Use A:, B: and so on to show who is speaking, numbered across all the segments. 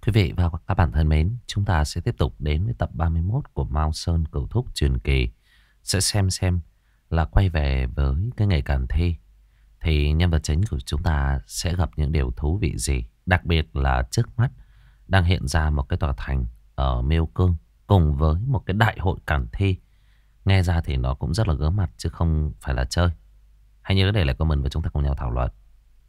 A: Quý vị và các bạn thân mến, chúng ta sẽ tiếp tục đến với tập 31 của Mao Sơn Cửu Thúc truyền kỳ. Sẽ xem là quay về với cái ngày càn thi thì nhân vật chính của chúng ta sẽ gặp những điều thú vị gì. Đặc biệt là trước mắt đang hiện ra một cái tòa thành ở Miêu Cương cùng với một cái đại hội càn thi. Nghe ra thì nó cũng rất là gớm mặt chứ không phải là chơi. Hãy nhớ để lại comment và chúng ta cùng nhau thảo luận.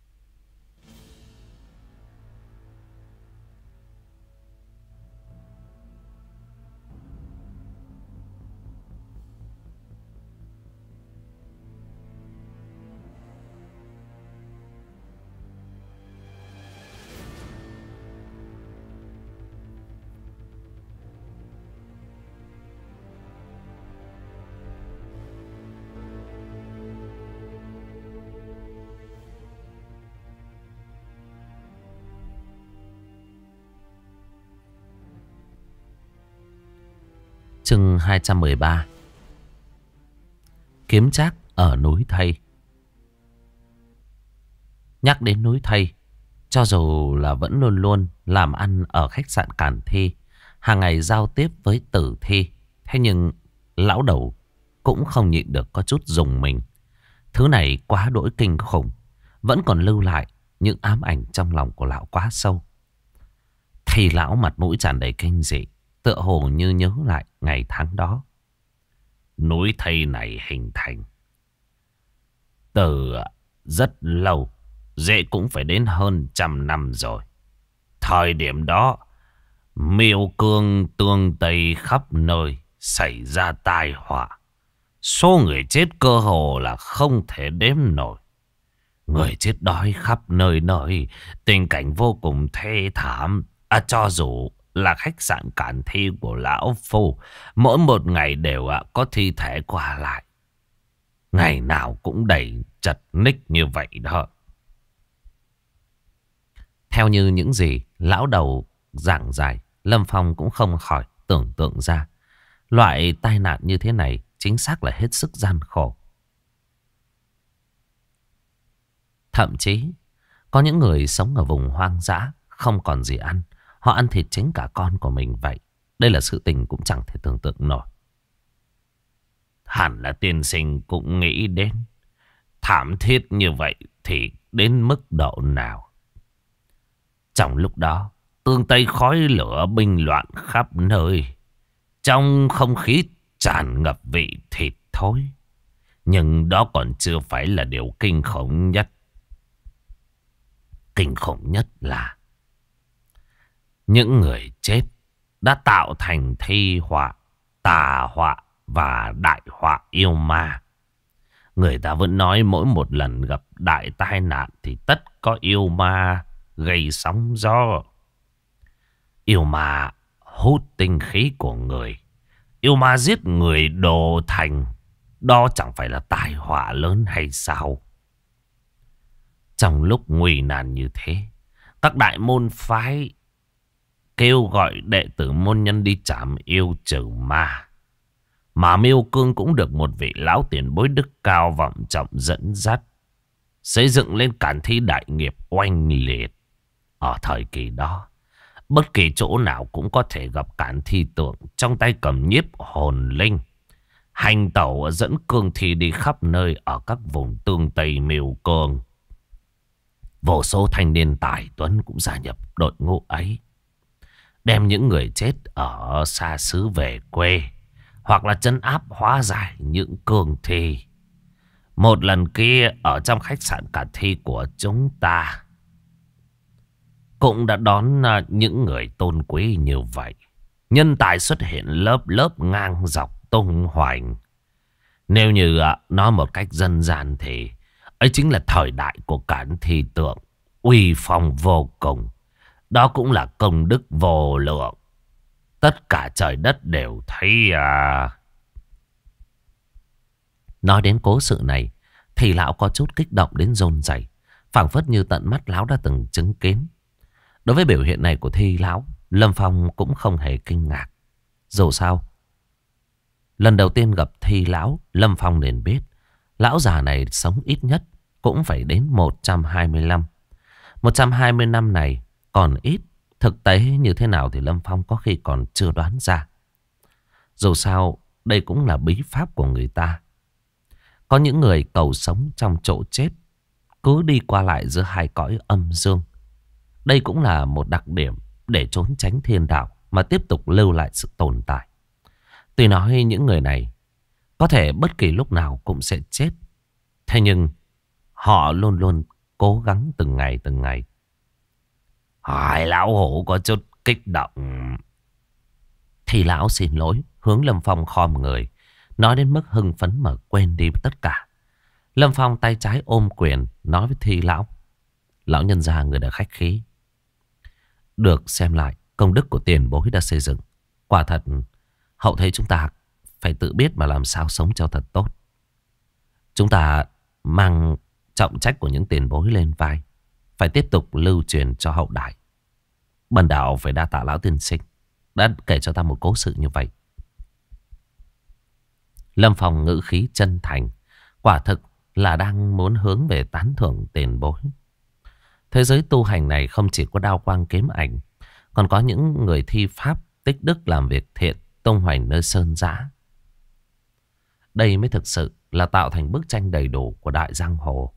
A: Chương 213. Kiếm trác ở núi Thây. Nhắc đến núi Thây, cho dù là vẫn luôn luôn làm ăn ở khách sạn Càn Thi, hàng ngày giao tiếp với Tử Thi, thế nhưng lão đầu cũng không nhịn được có chút rùng mình. Thứ này quá đỗi kinh khủng, vẫn còn lưu lại những ám ảnh trong lòng của lão quá sâu. Thì lão mặt mũi tràn đầy kinh dị, tựa hồ như nhớ lại ngày tháng đó. Núi Thây này hình thành từ rất lâu, dễ cũng phải đến hơn 100 năm rồi. Thời điểm đó, Miêu Cương tương Tây khắp nơi xảy ra tai họa. Số người chết cơ hồ là không thể đếm nổi. Người chết đói khắp nơi nơi, tình cảnh vô cùng thê thảm. Cho dù là khách sạn Càn Thi của lão phu, mỗi một ngày đều có thi thể qua lại. Ngày nào cũng đầy chật ních như vậy đó. Theo như những gì lão đầu giảng giải, Lâm Phong cũng không khỏi tưởng tượng ra loại tai nạn như thế này chính xác là hết sức gian khổ. Thậm chí có những người sống ở vùng hoang dã không còn gì ăn, họ ăn thịt chính cả con của mình vậy. Đây là sự tình cũng chẳng thể tưởng tượng nổi. Hẳn là tiên sinh cũng nghĩ đến thảm thiết như vậy thì đến mức độ nào. Trong lúc đó, tương Tây khói lửa binh loạn khắp nơi. Trong không khí tràn ngập vị thịt thối. Nhưng đó còn chưa phải là điều kinh khủng nhất. Kinh khủng nhất là những người chết đã tạo thành thi họa, tà họa và đại họa yêu ma. Người ta vẫn nói mỗi một lần gặp đại tai nạn thì tất có yêu ma gây sóng gió. Yêu ma hút tinh khí của người. Yêu ma giết người đồ thành. Đó chẳng phải là tai họa lớn hay sao? Trong lúc nguy nan như thế, các đại môn phái kêu gọi đệ tử môn nhân đi trảm yêu trừ ma. Mà Miêu Cương cũng được một vị lão tiền bối đức cao vọng trọng dẫn dắt, xây dựng lên Càn Thi đại nghiệp oanh liệt. Ở thời kỳ đó, bất kỳ chỗ nào cũng có thể gặp Càn Thi tượng trong tay cầm nhiếp hồn linh, hành tẩu dẫn cương thi đi khắp nơi ở các vùng tương Tây Miêu Cương. Vô số thanh niên tài tuấn cũng gia nhập đội ngũ ấy, đem những người chết ở xa xứ về quê, hoặc là trấn áp hóa giải những cương thi. Một lần kia ở trong khách sạn Càn Thi của chúng ta cũng đã đón những người tôn quý như vậy. Nhân tài xuất hiện lớp lớp ngang dọc tung hoành. Nếu như nói một cách dân gian thì ấy chính là thời đại của Càn Thi tượng, uy phong vô cùng. Đó cũng là công đức vô lượng. Tất cả trời đất đều thấy Nói đến cố sự này thì lão có chút kích động đến run rẩy, phảng phất như tận mắt lão đã từng chứng kiến. Đối với biểu hiện này của Thi lão, Lâm Phong cũng không hề kinh ngạc. Dù sao, lần đầu tiên gặp Thi lão, Lâm Phong liền biết lão già này sống ít nhất cũng phải đến 125. 120 năm này còn ít, Thực tế như thế nào thì Lâm Phong có khi còn chưa đoán ra. Dù sao, đây cũng là bí pháp của người ta. Có những người cầu sống trong chỗ chết, cứ đi qua lại giữa hai cõi âm dương. Đây cũng là một đặc điểm để trốn tránh thiên đạo mà tiếp tục lưu lại sự tồn tại. Tuy nói những người này có thể bất kỳ lúc nào cũng sẽ chết, thế nhưng họ luôn luôn cố gắng từng ngày từng ngày. Hỏi lão hủ có chút kích động. Thì lão xin lỗi, hướng Lâm Phong khom người, nói đến mức hưng phấn mà quên đi tất cả. Lâm Phong tay trái ôm quyền, nói với Thi lão: lão nhân gia người đã khách khí. Được xem lại công đức của tiền bối đã xây dựng. Quả thật, hậu thế chúng ta phải tự biết mà làm sao sống cho thật tốt. Chúng ta mang trọng trách của những tiền bối lên vai, phải tiếp tục lưu truyền cho hậu đại. Bần đạo phải đa tạ lão tiên sinh đã kể cho ta một cố sự như vậy. Lâm Phong ngữ khí chân thành, quả thực là đang muốn hướng về tán thưởng tiền bối. Thế giới tu hành này không chỉ có đao quang kiếm ảnh, còn có những người thi pháp tích đức làm việc thiện tung hoành nơi sơn dã. Đây mới thực sự là tạo thành bức tranh đầy đủ của đại giang hồ.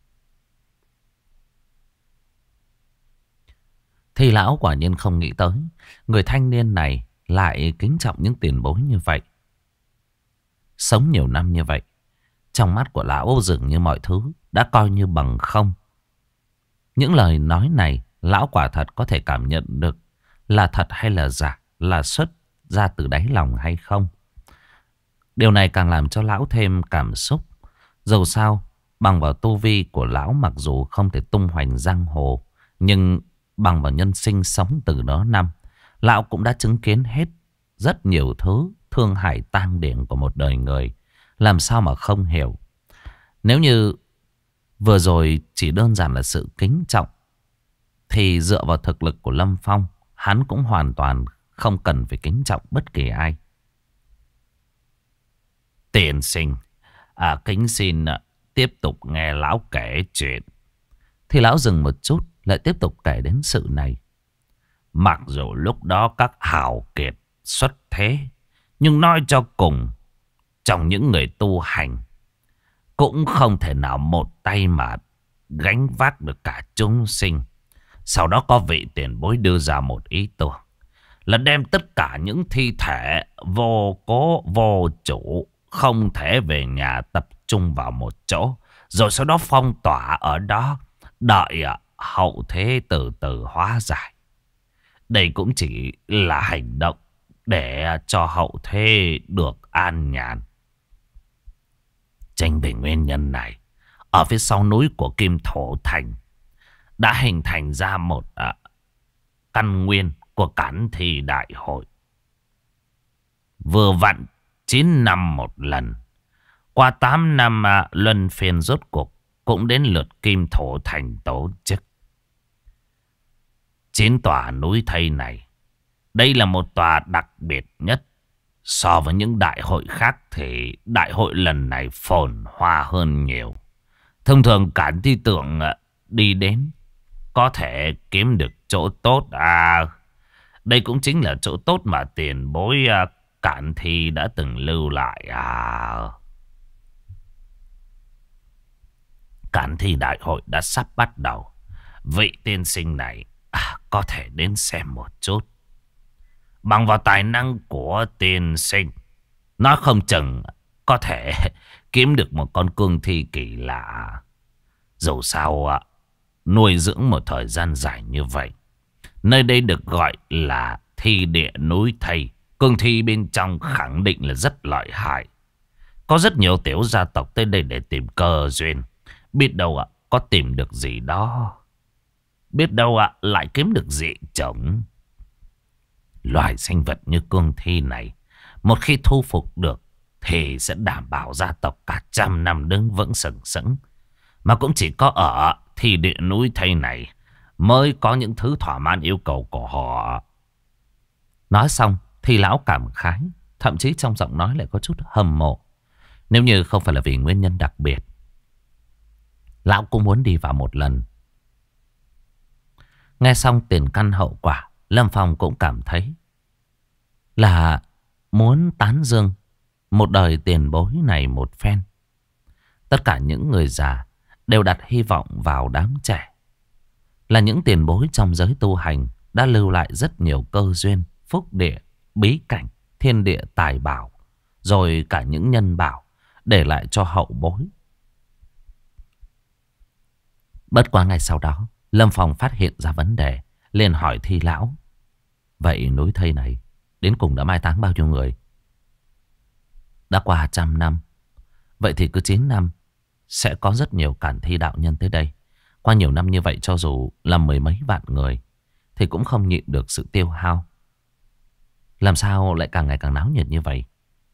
A: Thì lão quả nhiên không nghĩ tới người thanh niên này lại kính trọng những tiền bối như vậy. Sống nhiều năm như vậy, trong mắt của lão dường như mọi thứ đã coi như bằng không. Những lời nói này lão quả thật có thể cảm nhận được là thật hay là giả, là xuất ra từ đáy lòng hay không. Điều này càng làm cho lão thêm cảm xúc. Dẫu sao, bằng vào tu vi của lão mặc dù không thể tung hoành giang hồ, nhưng bằng vào nhân sinh sống từ đó năm, lão cũng đã chứng kiến hết rất nhiều thứ thương hại tang điển của một đời người. Làm sao mà không hiểu. Nếu như vừa rồi chỉ đơn giản là sự kính trọng, thì dựa vào thực lực của Lâm Phong, hắn cũng hoàn toàn không cần phải kính trọng bất kỳ ai. Tiền sinh, kính xin tiếp tục nghe lão kể chuyện. Thì lão dừng một chút, lại tiếp tục kể đến sự này. Mặc dù lúc đó các hào kiệt xuất thế, nhưng nói cho cùng, trong những người tu hành, cũng không thể nào một tay mà gánh vác được cả chúng sinh. Sau đó có vị tiền bối đưa ra một ý tưởng, là đem tất cả những thi thể vô cố vô chủ, không thể về nhà tập trung vào một chỗ, rồi sau đó phong tỏa ở đó, đợi hậu thế từ từ hóa giải. Đây cũng chỉ là hành động để cho hậu thế được an nhàn. Chính vì nguyên nhân này, ở phía sau núi của Kim Thổ Thành đã hình thành ra một căn nguyên của Cản Thi Đại Hội. Vừa vặn 9 năm một lần. Qua 8 năm luân phiên rốt cuộc cũng đến lượt Kim Thổ Thành tổ chức. 9 tòa núi thây này, đây là một tòa đặc biệt nhất. So với những đại hội khác thì đại hội lần này phồn hoa hơn nhiều. Thông thường Cản Thi tưởng đi đến có thể kiếm được chỗ tốt. Đây cũng chính là chỗ tốt mà tiền bối Cản Thi đã từng lưu lại. Cản Thi đại hội đã sắp bắt đầu. Vị tiên sinh này có thể đến xem một chút. Bằng vào tài năng của tiên sinh, nó không chừng có thể kiếm được một con cương thi kỳ lạ. Dù sao nuôi dưỡng một thời gian dài như vậy, nơi đây được gọi là thi địa núi thây. Cương thi bên trong khẳng định là rất lợi hại. Có rất nhiều tiểu gia tộc tới đây để tìm cơ duyên. Biết đâu có tìm được gì đó. Biết đâu lại kiếm được dị chủng. Loài sinh vật như cương thi này, một khi thu phục được thì sẽ đảm bảo gia tộc cả 100 năm đứng vững sừng sững. Mà cũng chỉ có ở thi địa núi thây này mới có những thứ thỏa mãn yêu cầu của họ. Nói xong thì lão cảm khái, thậm chí trong giọng nói lại có chút hâm mộ. Nếu như không phải là vì nguyên nhân đặc biệt, lão cũng muốn đi vào một lần. Nghe xong tiền căn hậu quả, Lâm Phong cũng cảm thấy là muốn tán dương một đời tiền bối này một phen. Tất cả những người già đều đặt hy vọng vào đám trẻ. Là những tiền bối trong giới tu hành đã lưu lại rất nhiều cơ duyên, phúc địa, bí cảnh, thiên địa tài bảo, rồi cả những nhân bảo để lại cho hậu bối. Bất quá ngày sau đó, Lâm Phong phát hiện ra vấn đề, liền hỏi Thi lão: vậy núi thây này đến cùng đã mai táng bao nhiêu người? Đã qua 100 năm. Vậy thì cứ 9 năm sẽ có rất nhiều cản thi đạo nhân tới đây. Qua nhiều năm như vậy, cho dù là mười mấy vạn người thì cũng không nhịn được sự tiêu hao. Làm sao lại càng ngày càng náo nhiệt như vậy?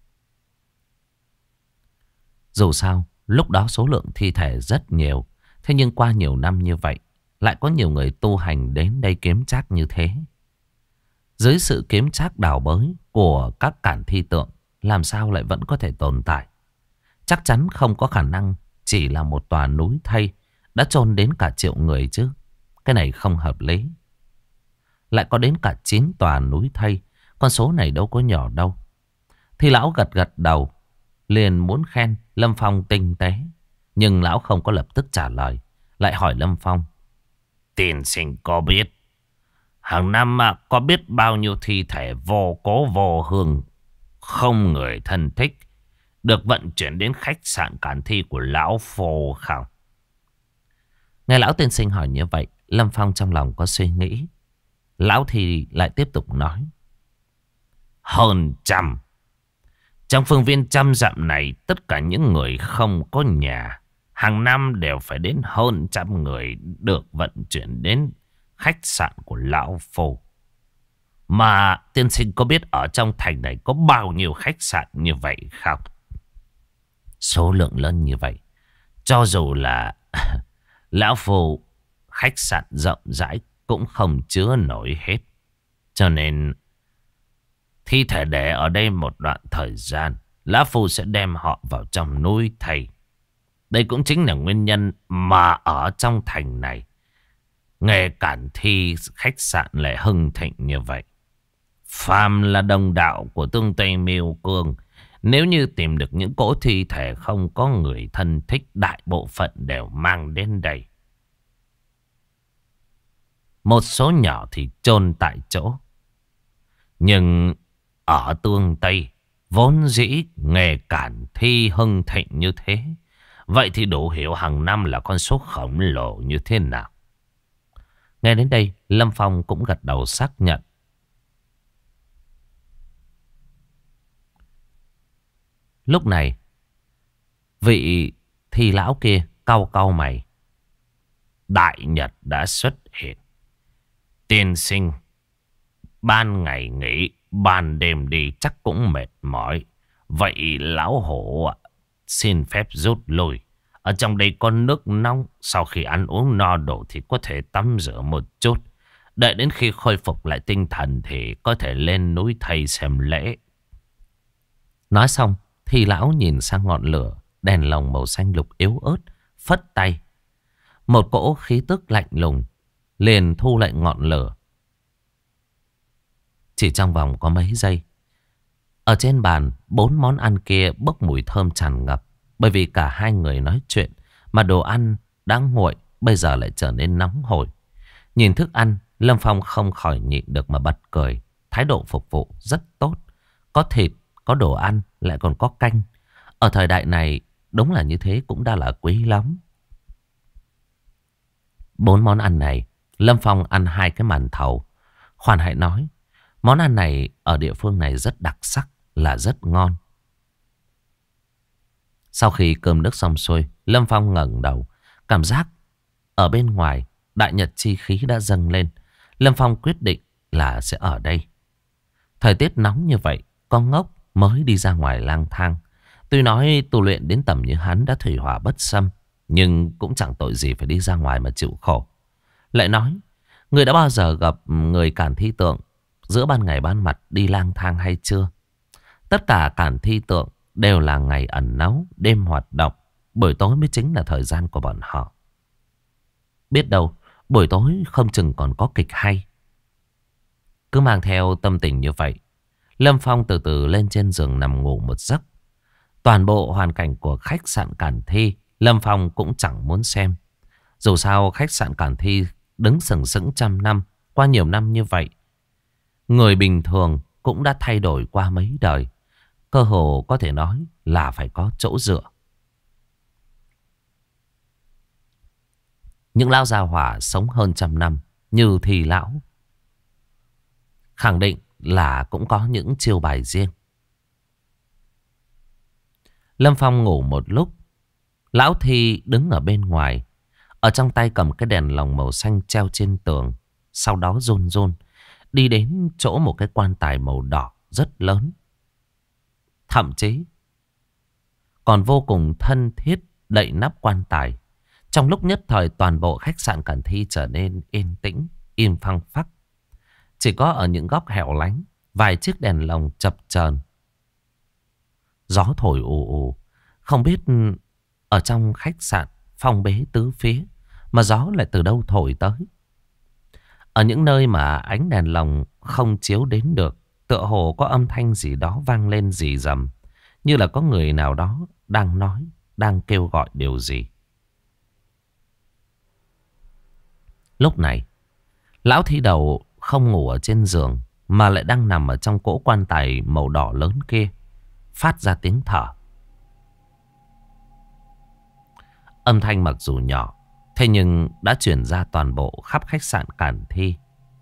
A: Dù sao lúc đó số lượng thi thể rất nhiều, thế nhưng qua nhiều năm như vậy lại có nhiều người tu hành đến đây kiếm trác như thế. Dưới sự kiếm trác đào bới của các cản thi tượng, làm sao lại vẫn có thể tồn tại? Chắc chắn không có khả năng chỉ là một tòa núi thây đã chôn đến cả triệu người chứ. Cái này không hợp lý. Lại có đến cả 9 tòa núi thây, con số này đâu có nhỏ đâu. Thì lão gật gật đầu, liền muốn khen Lâm Phong tinh tế. Nhưng lão không có lập tức trả lời, lại hỏi Lâm Phong: tiên sinh có biết hàng năm có biết bao nhiêu thi thể vô cố vô hương, không người thân thích, được vận chuyển đến khách sạn cản thi của lão phù không? Nghe lão tiên sinh hỏi như vậy, Lâm Phong trong lòng có suy nghĩ. Lão thì lại tiếp tục nói: hơn trăm. Trong phương viên 100 dặm này, tất cả những người không có nhà, hàng năm đều phải đến hơn 100 người được vận chuyển đến khách sạn của lão phù. Mà tiên sinh có biết ở trong thành này có bao nhiêu khách sạn như vậy không? Số lượng lớn như vậy, cho dù là lão phù khách sạn rộng rãi cũng không chứa nổi hết. Cho nên thi thể để ở đây một đoạn thời gian, lão phù sẽ đem họ vào trong núi thây. Đây cũng chính là nguyên nhân mà ở trong thành này nghề cản thi khách sạn lại hưng thịnh như vậy. Phàm là đồng đạo của Tương Tây Miêu Cương, nếu như tìm được những cỗ thi thể không có người thân thích, đại bộ phận đều mang đến đây. Một số nhỏ thì chôn tại chỗ. Nhưng ở Tương Tây vốn dĩ nghề cản thi hưng thịnh như thế, vậy thì đủ hiểu hàng năm là con số khổng lồ như thế nào. Nghe đến đây, Lâm Phong cũng gật đầu xác nhận. Lúc này, vị thi lão kia cau cau mày. Đại nhật đã xuất hiện. Tiên sinh ban ngày nghỉ, ban đêm đi chắc cũng mệt mỏi. Vậy lão hổ xin phép rút lui. Ở trong đây có nước nóng, sau khi ăn uống no đủ thì có thể tắm rửa một chút. Đợi đến khi khôi phục lại tinh thần thì có thể lên núi thầy xem lễ. Nói xong thì lão nhìn sang ngọn lửa đèn lồng màu xanh lục yếu ớt, phất tay. Một cỗ khí tức lạnh lùng liền thu lại ngọn lửa. Chỉ trong vòng có mấy giây, ở trên bàn 4 món ăn kia bốc mùi thơm tràn ngập. Bởi vì cả hai người nói chuyện mà đồ ăn đã nguội bây giờ lại trở nên nóng hổi. Nhìn thức ăn, Lâm Phong không khỏi nhịn được mà bật cười. Thái độ phục vụ rất tốt. Có thịt, có đồ ăn, lại còn có canh. Ở thời đại này đúng là như thế cũng đã là quý lắm. 4 món ăn này, Lâm Phong ăn 2 cái màn thầu. Khoan hãy nói, món ăn này ở địa phương này rất đặc sắc, là rất ngon. Sau khi cơm nước xong xuôi, Lâm Phong ngẩng đầu, cảm giác ở bên ngoài đại nhật chi khí đã dâng lên. Lâm Phong quyết định là sẽ ở đây. Thời tiết nóng như vậy, con ngốc mới đi ra ngoài lang thang. Tuy nói tu luyện đến tầm như hắn đã thủy hỏa bất xâm, nhưng cũng chẳng tội gì phải đi ra ngoài mà chịu khổ. Lại nói, người đã bao giờ gặp người cản thi tượng giữa ban ngày ban mặt đi lang thang hay chưa? Tất cả cản thi tượng đều là ngày ẩn náu, đêm hoạt động. Buổi tối mới chính là thời gian của bọn họ. Biết đâu buổi tối không chừng còn có kịch hay. Cứ mang theo tâm tình như vậy, Lâm Phong từ từ lên trên giường nằm ngủ một giấc. Toàn bộ hoàn cảnh của khách sạn Cản Thi, Lâm Phong cũng chẳng muốn xem. Dù sao khách sạn Cản Thi đứng sừng sững trăm năm, qua nhiều năm như vậy, người bình thường cũng đã thay đổi qua mấy đời. Cơ hồ có thể nói là phải có chỗ dựa. Những lão gia hỏa sống hơn trăm năm như thì lão, khẳng định là cũng có những chiêu bài riêng. Lâm Phong ngủ một lúc, lão Thi đứng ở bên ngoài, ở trong tay cầm cái đèn lồng màu xanh treo trên tường. Sau đó run run đi đến chỗ một cái quan tài màu đỏ rất lớn. Thậm chí còn vô cùng thân thiết đậy nắp quan tài. Trong lúc nhất thời toàn bộ khách sạn Cẩn Thi trở nên yên tĩnh, im phăng phắc. Chỉ có ở những góc hẻo lánh, vài chiếc đèn lồng chập chờn. Gió thổi ù ù. Không biết ở trong khách sạn phong bế tứ phía mà gió lại từ đâu thổi tới. Ở những nơi mà ánh đèn lồng không chiếu đến được, tựa hồ có âm thanh gì đó vang lên rì rầm, như là có người nào đó đang nói, đang kêu gọi điều gì. Lúc này, lão Thi Đầu không ngủ ở trên giường mà lại đang nằm ở trong cỗ quan tài màu đỏ lớn kia, phát ra tiếng thở. Âm thanh mặc dù nhỏ, thế nhưng đã truyền ra toàn bộ khắp khách sạn Cản Thi.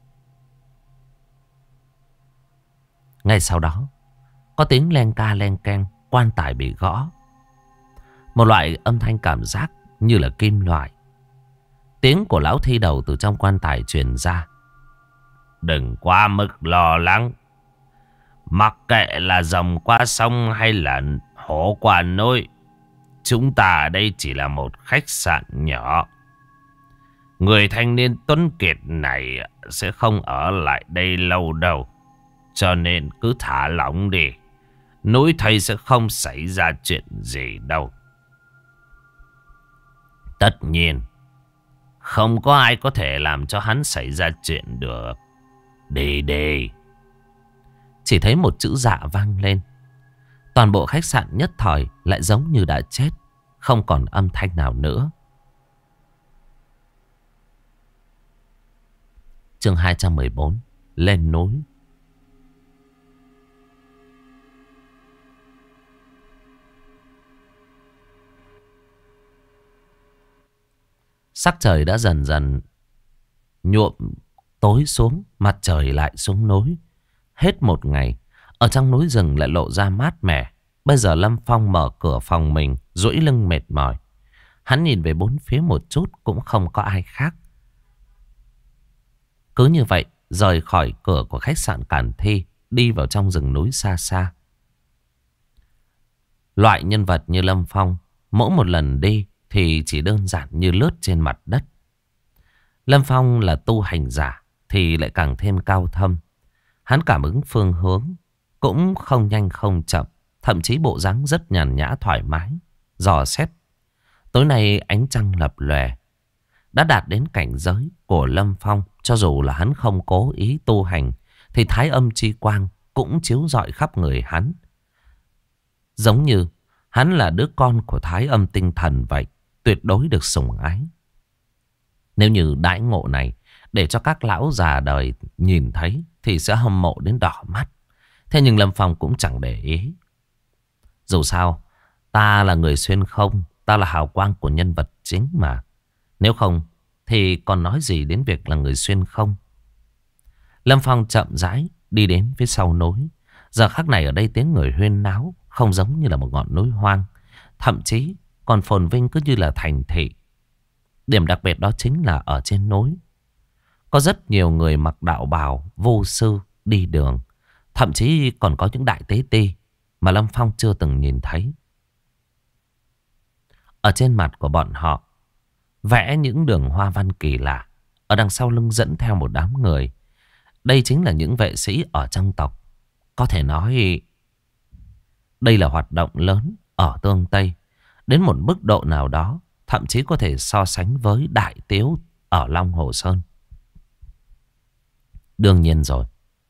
A: Ngay sau đó, có tiếng len ca len keng, quan tài bị gõ. Một loại âm thanh cảm giác như là kim loại. Tiếng của lão Thi Đầu từ trong quan tài truyền ra. Đừng quá mức lo lắng. Mặc kệ là rồng qua sông hay là hổ qua núi, chúng ta ở đây chỉ là một khách sạn nhỏ. Người thanh niên tuấn kiệt này sẽ không ở lại đây lâu đâu. Cho nên cứ thả lỏng đi. Núi thầy sẽ không xảy ra chuyện gì đâu. Tất nhiên, không có ai có thể làm cho hắn xảy ra chuyện được. Đi đi. Chỉ thấy một chữ dạ vang lên. Toàn bộ khách sạn nhất thời lại giống như đã chết, không còn âm thanh nào nữa. Chương 214. Lên núi. Sắc trời đã dần dần nhuộm tối xuống, mặt trời lại xuống núi. Hết một ngày, ở trong núi rừng lại lộ ra mát mẻ. Bây giờ Lâm Phong mở cửa phòng mình, duỗi lưng mệt mỏi. Hắn nhìn về bốn phía một chút cũng không có ai khác. Cứ như vậy, rời khỏi cửa của khách sạn Cản Thi, đi vào trong rừng núi xa xa. Loại nhân vật như Lâm Phong, mỗi một lần đi thì chỉ đơn giản như lướt trên mặt đất. Lâm Phong là tu hành giả thì lại càng thêm cao thâm. Hắn cảm ứng phương hướng cũng không nhanh không chậm, thậm chí bộ dáng rất nhàn nhã thoải mái, dò xét. Tối nay ánh trăng lập lòe, đã đạt đến cảnh giới của Lâm Phong. Cho dù là hắn không cố ý tu hành thì thái âm chi quang cũng chiếu rọi khắp người hắn. Giống như hắn là đứa con của thái âm tinh thần vậy, tuyệt đối được sủng ái. Nếu như đãi ngộ này để cho các lão già đời nhìn thấy thì sẽ hâm mộ đến đỏ mắt. Thế nhưng Lâm Phong cũng chẳng để ý. Dù sao, ta là người xuyên không, ta là hào quang của nhân vật chính mà. Nếu không thì còn nói gì đến việc là người xuyên không. Lâm Phong chậm rãi đi đến phía sau núi. Giờ khắc này ở đây tiếng người huyên náo, không giống như là một ngọn núi hoang. Thậm chí còn phồn vinh cứ như là thành thị. Điểm đặc biệt đó chính là ở trên núi có rất nhiều người mặc đạo bào vô sư đi đường. Thậm chí còn có những đại tế ti mà Lâm Phong chưa từng nhìn thấy. Ở trên mặt của bọn họ vẽ những đường hoa văn kỳ lạ. Ở đằng sau lưng dẫn theo một đám người. Đây chính là những vệ sĩ ở trong tộc. Có thể nói đây là hoạt động lớn ở Tương Tây. Đến một mức độ nào đó thậm chí có thể so sánh với đại tiếu ở Long Hồ Sơn. Đương nhiên rồi,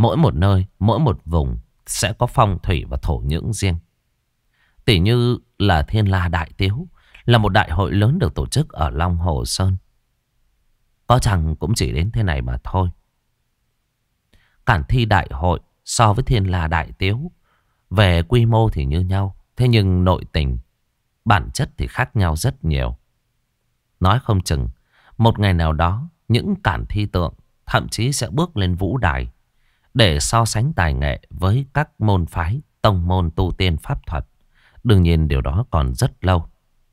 A: Mỗi một nơi, mỗi một vùng sẽ có phong thủy và thổ nhưỡng riêng. Tỉ như là Thiên La Đại Tiếu, là một đại hội lớn được tổ chức ở Long Hồ Sơn. Có chăng cũng chỉ đến thế này mà thôi. Cản Thi Đại Hội so với Thiên La Đại Tiếu về quy mô thì như nhau, thế nhưng nội tình, bản chất thì khác nhau rất nhiều. Nói không chừng một ngày nào đó những cản thi tượng thậm chí sẽ bước lên vũ đài để so sánh tài nghệ với các môn phái, tông môn tu tiên pháp thuật. Đương nhiên điều đó còn rất lâu.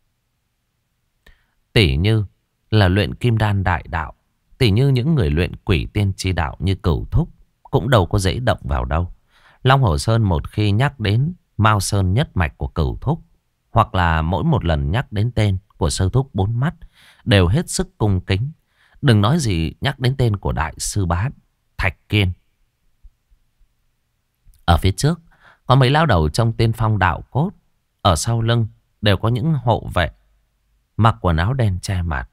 A: Tỉ như là luyện kim đan đại đạo, tỉ như những người luyện quỷ tiên chi đạo như Cửu Thúc cũng đâu có dễ động vào đâu. Long Hồ Sơn một khi nhắc đến Mao Sơn nhất mạch của Cửu Thúc, hoặc là mỗi một lần nhắc đến tên của Sư Thúc Bốn Mắt, đều hết sức cung kính. Đừng nói gì nhắc đến tên của Đại sư Bá Thạch Kiên. Ở phía trước có mấy lão đầu trong Tiên Phong đạo cốt. Ở sau lưng đều có những hộ vệ mặc quần áo đen che mặt.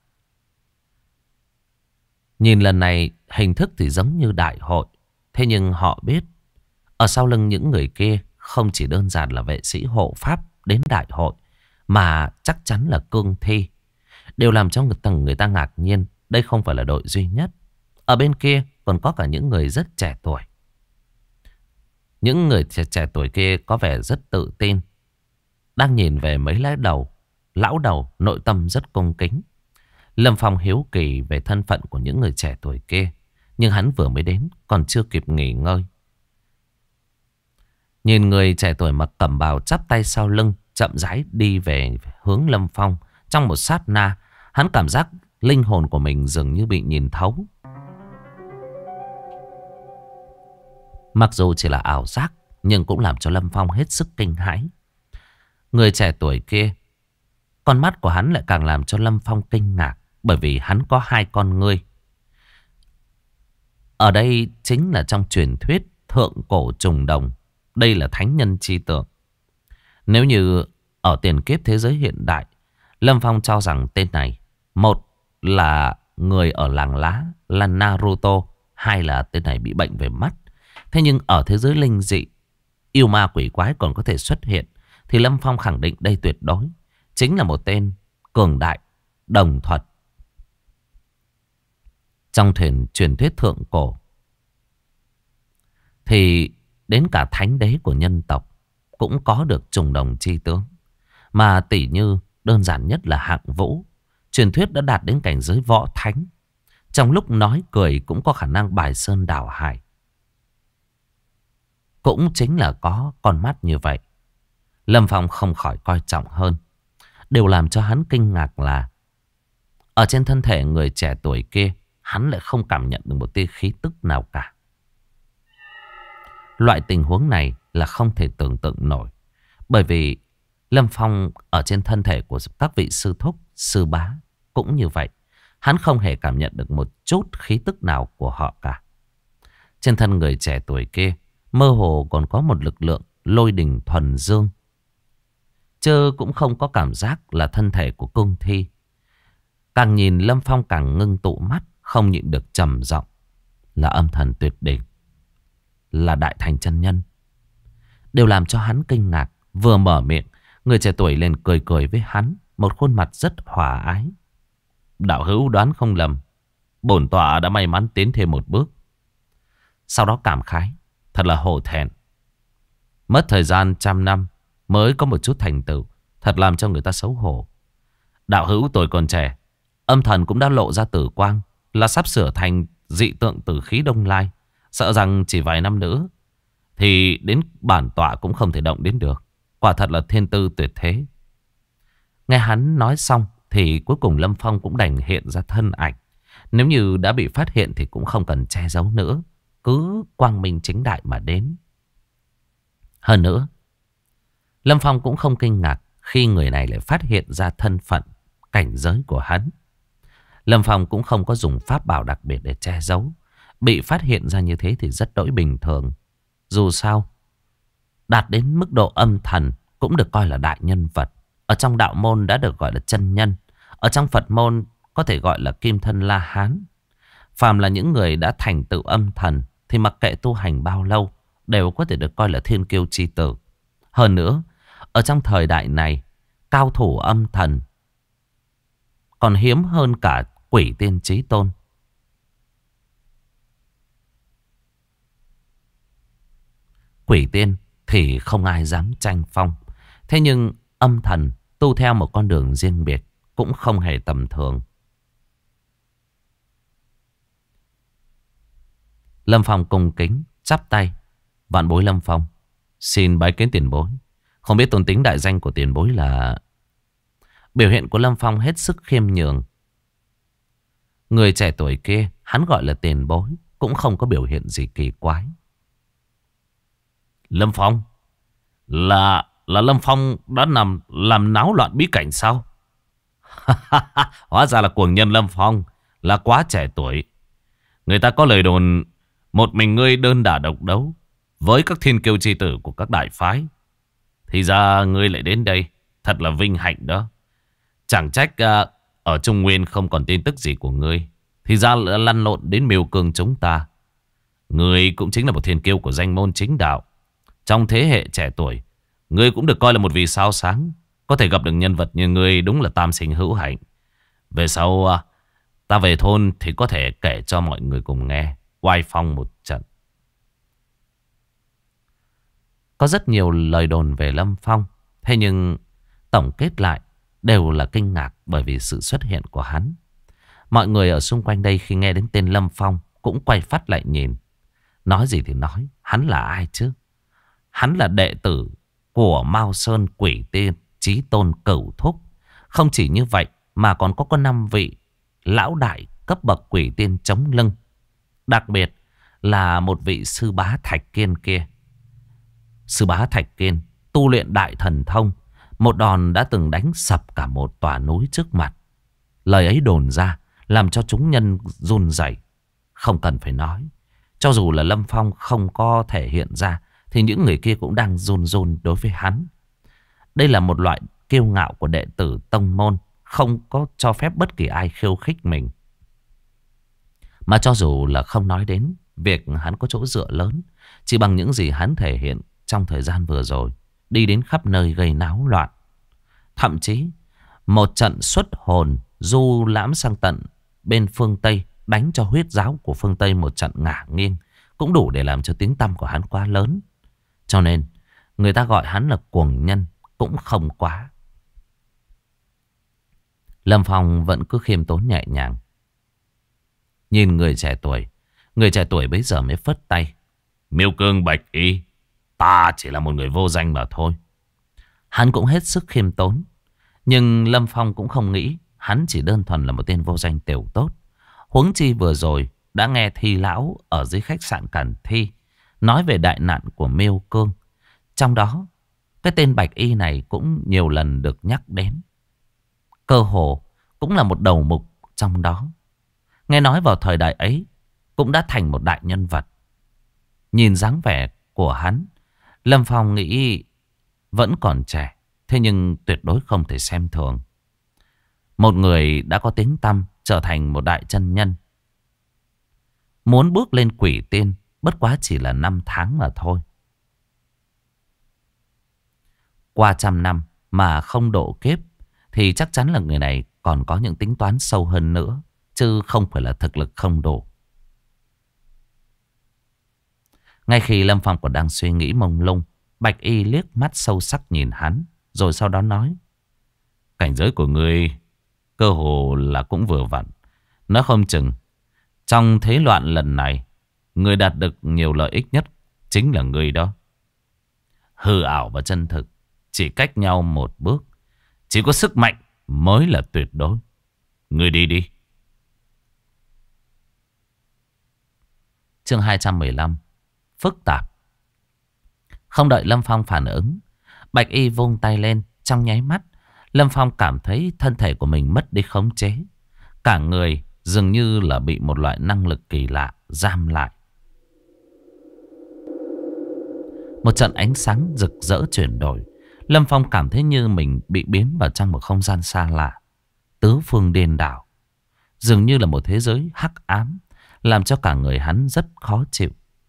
A: Nhìn lần này hình thức thì giống như đại hội. Thế nhưng họ biết ở sau lưng những người kia không chỉ đơn giản là vệ sĩ hộ pháp đến đại hội, mà chắc chắn là cương thi. Điều làm cho người ta ngạc nhiên, đây không phải là đội duy nhất. Ở bên kia còn có cả những người rất trẻ tuổi. Những người trẻ tuổi kia có vẻ rất tự tin, đang nhìn về mấy lão đầu nội tâm rất cung kính. Lâm Phong hiếu kỳ về thân phận của những người trẻ tuổi kia, nhưng hắn vừa mới đến, còn chưa kịp nghỉ ngơi. Nhìn người trẻ tuổi mặc cẩm bào chắp tay sau lưng, chậm rãi đi về hướng Lâm Phong. Trong một sát na, hắn cảm giác linh hồn của mình dường như bị nhìn thấu. Mặc dù chỉ là ảo giác, nhưng cũng làm cho Lâm Phong hết sức kinh hãi. Người trẻ tuổi kia, con mắt của hắn lại càng làm cho Lâm Phong kinh ngạc, bởi vì hắn có hai con ngươi. Ở đây chính là trong truyền thuyết thượng cổ trùng đồng. Đây là thánh nhân chi tượng. Nếu như ở tiền kiếp thế giới hiện đại, Lâm Phong cho rằng tên này, một là người ở làng lá là Naruto, hai là tên này bị bệnh về mắt. Thế nhưng ở thế giới linh dị, yêu ma quỷ quái còn có thể xuất hiện, thì Lâm Phong khẳng định đây tuyệt đối chính là một tên cường đại đồng thuật. Trong truyền thuyết thượng cổ thì đến cả thánh đế của nhân tộc cũng có được trùng đồng chi tướng. Mà tỷ như đơn giản nhất là Hạng Vũ, truyền thuyết đã đạt đến cảnh giới võ thánh. Trong lúc nói cười cũng có khả năng bài sơn đảo hải. Cũng chính là có con mắt như vậy. Lâm Phong không khỏi coi trọng hơn. Điều làm cho hắn kinh ngạc là ở trên thân thể người trẻ tuổi kia, hắn lại không cảm nhận được một tia khí tức nào cả. Loại tình huống này là không thể tưởng tượng nổi. Bởi vì Lâm Phong ở trên thân thể của các vị sư thúc, sư bá cũng như vậy. Hắn không hề cảm nhận được một chút khí tức nào của họ cả. Trên thân người trẻ tuổi kia mơ hồ còn có một lực lượng lôi đình thuần dương. Chứ cũng không có cảm giác là thân thể của cung thi. Càng nhìn Lâm Phong càng ngưng tụ mắt, không nhịn được trầm giọng. Là âm thần tuyệt đỉnh, là đại thành chân nhân. Điều làm cho hắn kinh ngạc. Vừa mở miệng, người trẻ tuổi lên cười cười với hắn, một khuôn mặt rất hòa ái. Đạo hữu đoán không lầm, bổn tọa đã may mắn tiến thêm một bước. Sau đó cảm khái, thật là hổ thẹn. Mất thời gian 100 năm mới có một chút thành tựu, thật làm cho người ta xấu hổ. Đạo hữu tuổi còn trẻ, âm thần cũng đã lộ ra tử quang, là sắp sửa thành dị tượng tử khí Đông Lai. Sợ rằng chỉ vài năm nữa thì đến bản tọa cũng không thể động đến được. Quả thật là thiên tư tuyệt thế. Nghe hắn nói xong thì cuối cùng Lâm Phong cũng đành hiện ra thân ảnh. Nếu như đã bị phát hiện thì cũng không cần che giấu nữa, cứ quang minh chính đại mà đến. Hơn nữa, Lâm Phong cũng không kinh ngạc khi người này lại phát hiện ra thân phận, cảnh giới của hắn. Lâm Phong cũng không có dùng pháp bảo đặc biệt để che giấu. Bị phát hiện ra như thế thì rất đỗi bình thường. Dù sao, đạt đến mức độ âm thần cũng được coi là đại nhân vật. Ở trong đạo môn đã được gọi là chân nhân. Ở trong Phật môn có thể gọi là kim thân La Hán. Phàm là những người đã thành tựu âm thần thì mặc kệ tu hành bao lâu đều có thể được coi là thiên kiêu chi tử. Hơn nữa, ở trong thời đại này, cao thủ âm thần còn hiếm hơn cả quỷ tiên chí tôn. Quỷ tiên thì không ai dám tranh phong. Thế nhưng âm thần tu theo một con đường riêng biệt cũng không hề tầm thường. Lâm Phong cung kính chắp tay: "Vạn bối Lâm Phong xin bái kiến tiền bối. Không biết tôn tính đại danh của tiền bối là..." Biểu hiện của Lâm Phong hết sức khiêm nhường. Người trẻ tuổi kia hắn gọi là tiền bối cũng không có biểu hiện gì kỳ quái. "Lâm Phong là Lâm Phong đã nằm làm náo loạn bí cảnh sao?" "Hóa ra là cuồng nhân Lâm Phong, là quá trẻ tuổi. Người ta có lời đồn một mình ngươi đơn đả độc đấu với các thiên kiêu chi tử của các đại phái. Thì ra ngươi lại đến đây, thật là vinh hạnh đó. Chẳng trách ở Trung Nguyên không còn tin tức gì của ngươi. Thì ra lăn lộn đến Miêu Cương chúng ta. Ngươi cũng chính là một thiên kiêu của danh môn chính đạo. Trong thế hệ trẻ tuổi, ngươi cũng được coi là một vì sao sáng. Có thể gặp được nhân vật như ngươi đúng là tam sinh hữu hạnh. Về sau ta về thôn thì có thể kể cho mọi người cùng nghe, oai phong một trận." Có rất nhiều lời đồn về Lâm Phong. Thế nhưng tổng kết lại đều là kinh ngạc bởi vì sự xuất hiện của hắn. Mọi người ở xung quanh đây khi nghe đến tên Lâm Phong cũng quay phát lại nhìn. Nói gì thì nói, hắn là ai chứ? Hắn là đệ tử của Mao Sơn Quỷ Tiên Chí Tôn Cửu Thúc. Không chỉ như vậy mà còn có 5 vị lão đại cấp bậc quỷ tiên chống lưng. Đặc biệt là một vị sư bá Thạch Kiên kia. Sư bá Thạch Kiên tu luyện đại thần thông, một đòn đã từng đánh sập cả một tòa núi trước mặt. Lời ấy đồn ra làm cho chúng nhân run rẩy. Không cần phải nói, cho dù là Lâm Phong không có thể hiện ra thì những người kia cũng đang run run đối với hắn. Đây là một loại kiêu ngạo của đệ tử tông môn, không có cho phép bất kỳ ai khiêu khích mình. Mà cho dù là không nói đến việc hắn có chỗ dựa lớn, chỉ bằng những gì hắn thể hiện trong thời gian vừa rồi, đi đến khắp nơi gây náo loạn. Thậm chí một trận xuất hồn du lãm sang tận bên phương Tây, đánh cho huyết giáo của phương Tây một trận ngả nghiêng, cũng đủ để làm cho tiếng tăm của hắn quá lớn. Cho nên người ta gọi hắn là cuồng nhân cũng không quá. Lâm Phong vẫn cứ khiêm tốn nhẹ nhàng nhìn người trẻ tuổi. Người trẻ tuổi bấy giờ mới phất tay: "Miêu Cương Bạch Y, ta chỉ là một người vô danh mà thôi." Hắn cũng hết sức khiêm tốn. Nhưng Lâm Phong cũng không nghĩ hắn chỉ đơn thuần là một tên vô danh tiểu tốt. Huống chi vừa rồi đã nghe Thi lão ở dưới khách sạn Cẩn Thi nói về đại nạn của Miêu Cương. Trong đó cái tên Bạch Y này cũng nhiều lần được nhắc đến. Cơ hồ cũng là một đầu mục trong đó. Nghe nói vào thời đại ấy cũng đã thành một đại nhân vật. Nhìn dáng vẻ của hắn, Lâm Phong nghĩ vẫn còn trẻ, thế nhưng tuyệt đối không thể xem thường. Một người đã có tiếng tăm trở thành một đại chân nhân, muốn bước lên quỷ tiên bất quá chỉ là 5 tháng mà thôi. Qua 100 năm mà không độ kiếp thì chắc chắn là người này còn có những tính toán sâu hơn nữa, chứ không phải là thực lực không đủ. Ngay khi Lâm Phong còn đang suy nghĩ mông lung, Bạch Y liếc mắt sâu sắc nhìn hắn, rồi sau đó nói: "Cảnh giới của ngươi cơ hồ là cũng vừa vặn. Nó không chừng trong thế loạn lần này, người đạt được nhiều lợi ích nhất chính là ngươi đó. Hư ảo và chân thực chỉ cách nhau một bước. Chỉ có sức mạnh mới là tuyệt đối. Ngươi đi đi." Chương 215: Phức tạp. Không đợi Lâm Phong phản ứng, Bạch Y vung tay lên. Trong nháy mắt, Lâm Phong cảm thấy thân thể của mình mất đi khống chế. Cả người dường như là bị một loại năng lực kỳ lạ giam lại. Một trận ánh sáng rực rỡ chuyển đổi. Lâm Phong cảm thấy như mình bị biến vào trong một không gian xa lạ, tứ phương điên đảo. Dường như là một thế giới hắc ám, làm cho cả người hắn rất khó chịu.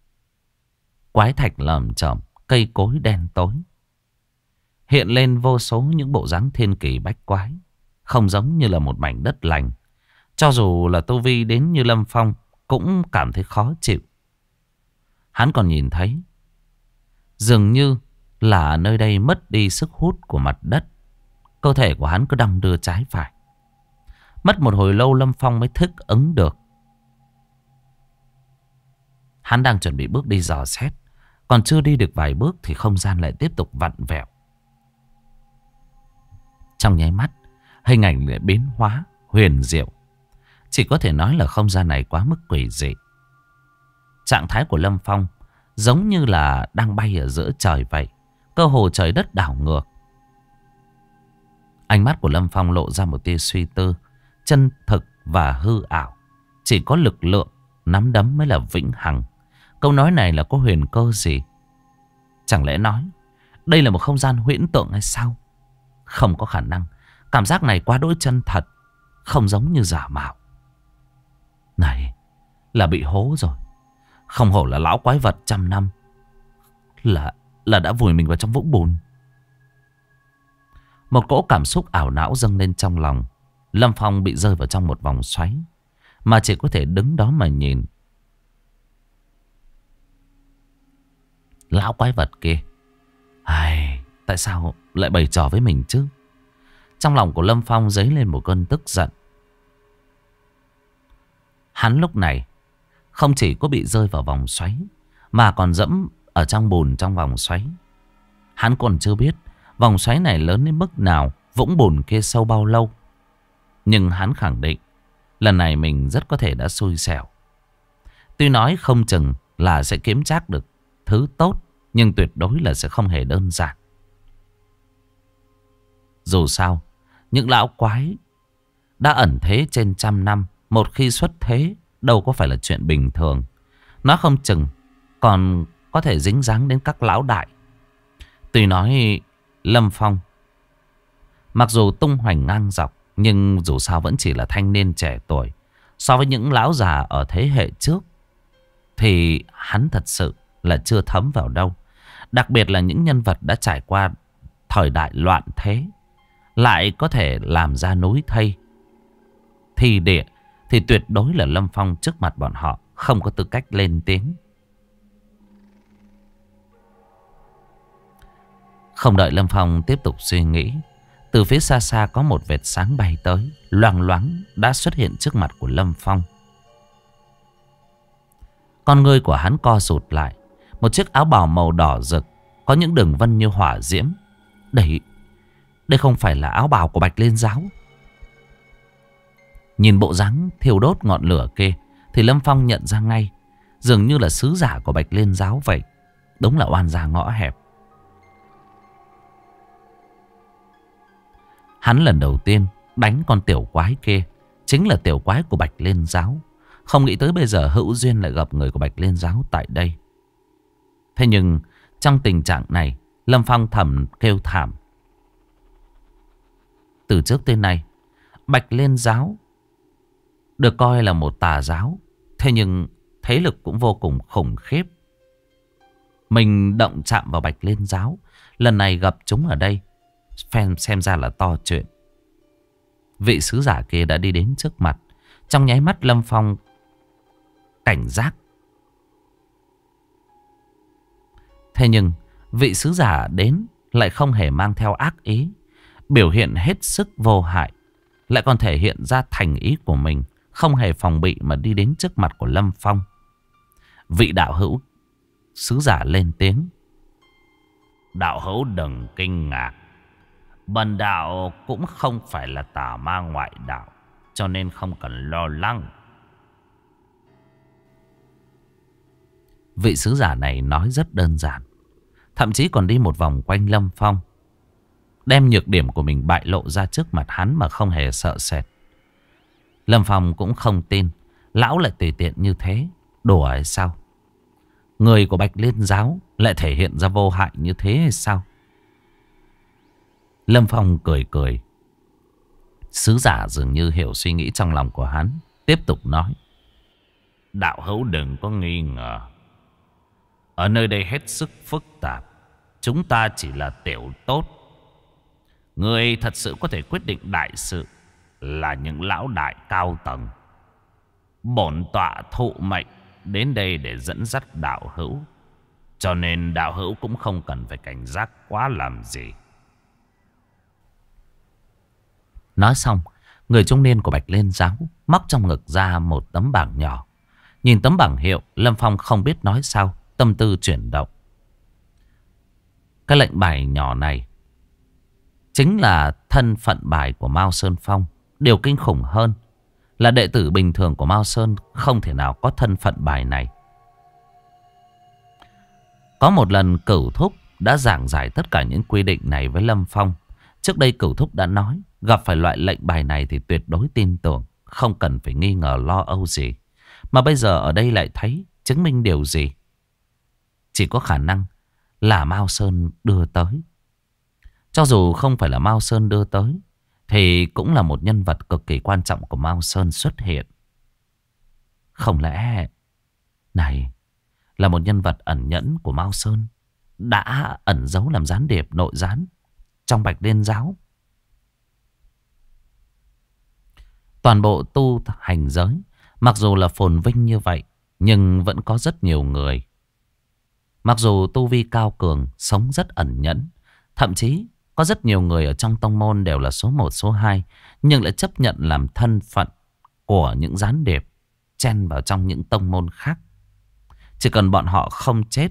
A: Quái thạch lởm chởm, cây cối đen tối. Hiện lên vô số những bộ dáng thiên kỳ bách quái. Không giống như là một mảnh đất lành. Cho dù là tu vi đến như Lâm Phong cũng cảm thấy khó chịu. Hắn còn nhìn thấy dường như là nơi đây mất đi sức hút của mặt đất. Cơ thể của hắn cứ đong đưa trái phải. Mất một hồi lâu Lâm Phong mới thích ứng được. Hắn đang chuẩn bị bước đi dò xét. Còn chưa đi được vài bước thì không gian lại tiếp tục vặn vẹo. Trong nháy mắt, hình ảnh lại biến hóa, huyền diệu. Chỉ có thể nói là không gian này quá mức quỷ dị. Trạng thái của Lâm Phong giống như là đang bay ở giữa trời vậy. Cơ hồ trời đất đảo ngược. Ánh mắt của Lâm Phong lộ ra một tia suy tư. Chân thực và hư ảo. Chỉ có lực lượng nắm đấm mới là vĩnh hằng. Câu nói này là có huyền cơ gì? Chẳng lẽ nói đây là một không gian huyễn tượng hay sao? Không có khả năng. Cảm giác này quá đỗi chân thật. Không giống như giả mạo. Này là bị hố rồi. Không hổ là lão quái vật trăm năm. Là đã vùi mình vào trong vũng bùn. Một cỗ cảm xúc ảo não dâng lên trong lòng. Lâm Phong bị rơi vào trong một vòng xoáy. Mà chỉ có thể đứng đó mà nhìn. Lão quái vật kia. Ai, tại sao lại bày trò với mình chứ? Trong lòng của Lâm Phong dấy lên một cơn tức giận. Hắn lúc này không chỉ có bị rơi vào vòng xoáy, mà còn dẫm ở trong bùn trong vòng xoáy. Hắn còn chưa biết vòng xoáy này lớn đến mức nào, vũng bùn kia sâu bao lâu. Nhưng hắn khẳng định lần này mình rất có thể đã xui xẻo. Tuy nói không chừng là sẽ kiếm trác được thứ tốt, nhưng tuyệt đối là sẽ không hề đơn giản. Dù sao, những lão quái đã ẩn thế trên trăm năm, một khi xuất thế đâu có phải là chuyện bình thường. Nó không chừng còn có thể dính dáng đến các lão đại. Tuy nói Lâm Phong mặc dù tung hoành ngang dọc, nhưng dù sao vẫn chỉ là thanh niên trẻ tuổi. So với những lão già ở thế hệ trước thì hắn thật sự là chưa thấm vào đâu. Đặc biệt là những nhân vật đã trải qua thời đại loạn thế, lại có thể làm ra núi thây thì địa, thì tuyệt đối là Lâm Phong trước mặt bọn họ không có tư cách lên tiếng. Không đợi Lâm Phong tiếp tục suy nghĩ, từ phía xa xa có một vệt sáng bay tới, loang loáng đã xuất hiện trước mặt của Lâm Phong. Con ngươi của hắn co rụt lại. Một chiếc áo bào màu đỏ rực, có những đường vân như hỏa diễm. Đây không phải là áo bào của Bạch Liên Giáo. Nhìn bộ dáng thiêu đốt ngọn lửa kia thì Lâm Phong nhận ra ngay, dường như là sứ giả của Bạch Liên Giáo vậy. Đúng là oan gia ngõ hẹp. Hắn lần đầu tiên đánh con tiểu quái kia, chính là tiểu quái của Bạch Liên Giáo. Không nghĩ tới bây giờ hữu duyên lại gặp người của Bạch Liên Giáo tại đây. Thế nhưng trong tình trạng này, Lâm Phong thầm kêu thảm. Từ trước tới nay, Bạch Liên Giáo được coi là một tà giáo. Thế nhưng thế lực cũng vô cùng khủng khiếp. Mình động chạm vào Bạch Liên Giáo, lần này gặp chúng ở đây, xem ra là to chuyện. Vị sứ giả kia đã đi đến trước mặt. Trong nháy mắt Lâm Phong cảnh giác. Thế nhưng vị sứ giả đến lại không hề mang theo ác ý, biểu hiện hết sức vô hại, lại còn thể hiện ra thành ý của mình, không hề phòng bị mà đi đến trước mặt của Lâm Phong. Vị đạo hữu sứ giả lên tiếng. Đạo hữu đừng kinh ngạc. Bần đạo cũng không phải là tà ma ngoại đạo, cho nên không cần lo lắng. Vị sứ giả này nói rất đơn giản, thậm chí còn đi một vòng quanh Lâm Phong, đem nhược điểm của mình bại lộ ra trước mặt hắn mà không hề sợ sệt. Lâm Phong cũng không tin lão lại tùy tiện như thế. Đùa hay sao? Người của Bạch Liên Giáo lại thể hiện ra vô hại như thế hay sao? Lâm Phong cười cười. Sứ giả dường như hiểu suy nghĩ trong lòng của hắn, tiếp tục nói. Đạo hữu đừng có nghi ngờ. Ở nơi đây hết sức phức tạp. Chúng ta chỉ là tiểu tốt. Người thật sự có thể quyết định đại sự là những lão đại cao tầng. Bổn tọa thụ mệnh đến đây để dẫn dắt đạo hữu. Cho nên đạo hữu cũng không cần phải cảnh giác quá làm gì.
B: Nói xong, người trung niên của Bạch Liên Giáo móc trong ngực ra một tấm bảng nhỏ. Nhìn tấm bảng hiệu, Lâm Phong không biết nói sao, tâm tư chuyển động. Cái lệnh bài nhỏ này chính là thân phận bài của Mao Sơn Phong. Điều kinh khủng hơn là đệ tử bình thường của Mao Sơn không thể nào có thân phận bài này. Có một lần Cửu Thúc đã giảng giải tất cả những quy định này với Lâm Phong. Trước đây Cửu Thúc đã nói gặp phải loại lệnh bài này thì tuyệt đối tin tưởng, không cần phải nghi ngờ lo âu gì. Mà bây giờ ở đây lại thấy chứng minh điều gì? Chỉ có khả năng là Mao Sơn đưa tới. Cho dù không phải là Mao Sơn đưa tới thì cũng là một nhân vật cực kỳ quan trọng của Mao Sơn xuất hiện. Không lẽ này là một nhân vật ẩn nhẫn của Mao Sơn đã ẩn giấu làm gián điệp nội gián trong Bạch Liên Giáo? Toàn bộ tu hành giới mặc dù là phồn vinh như vậy nhưng vẫn có rất nhiều người. Mặc dù tu vi cao cường, sống rất ẩn nhẫn, thậm chí có rất nhiều người ở trong tông môn đều là số 1, số 2, nhưng lại chấp nhận làm thân phận của những gián điệp chen vào trong những tông môn khác. Chỉ cần bọn họ không chết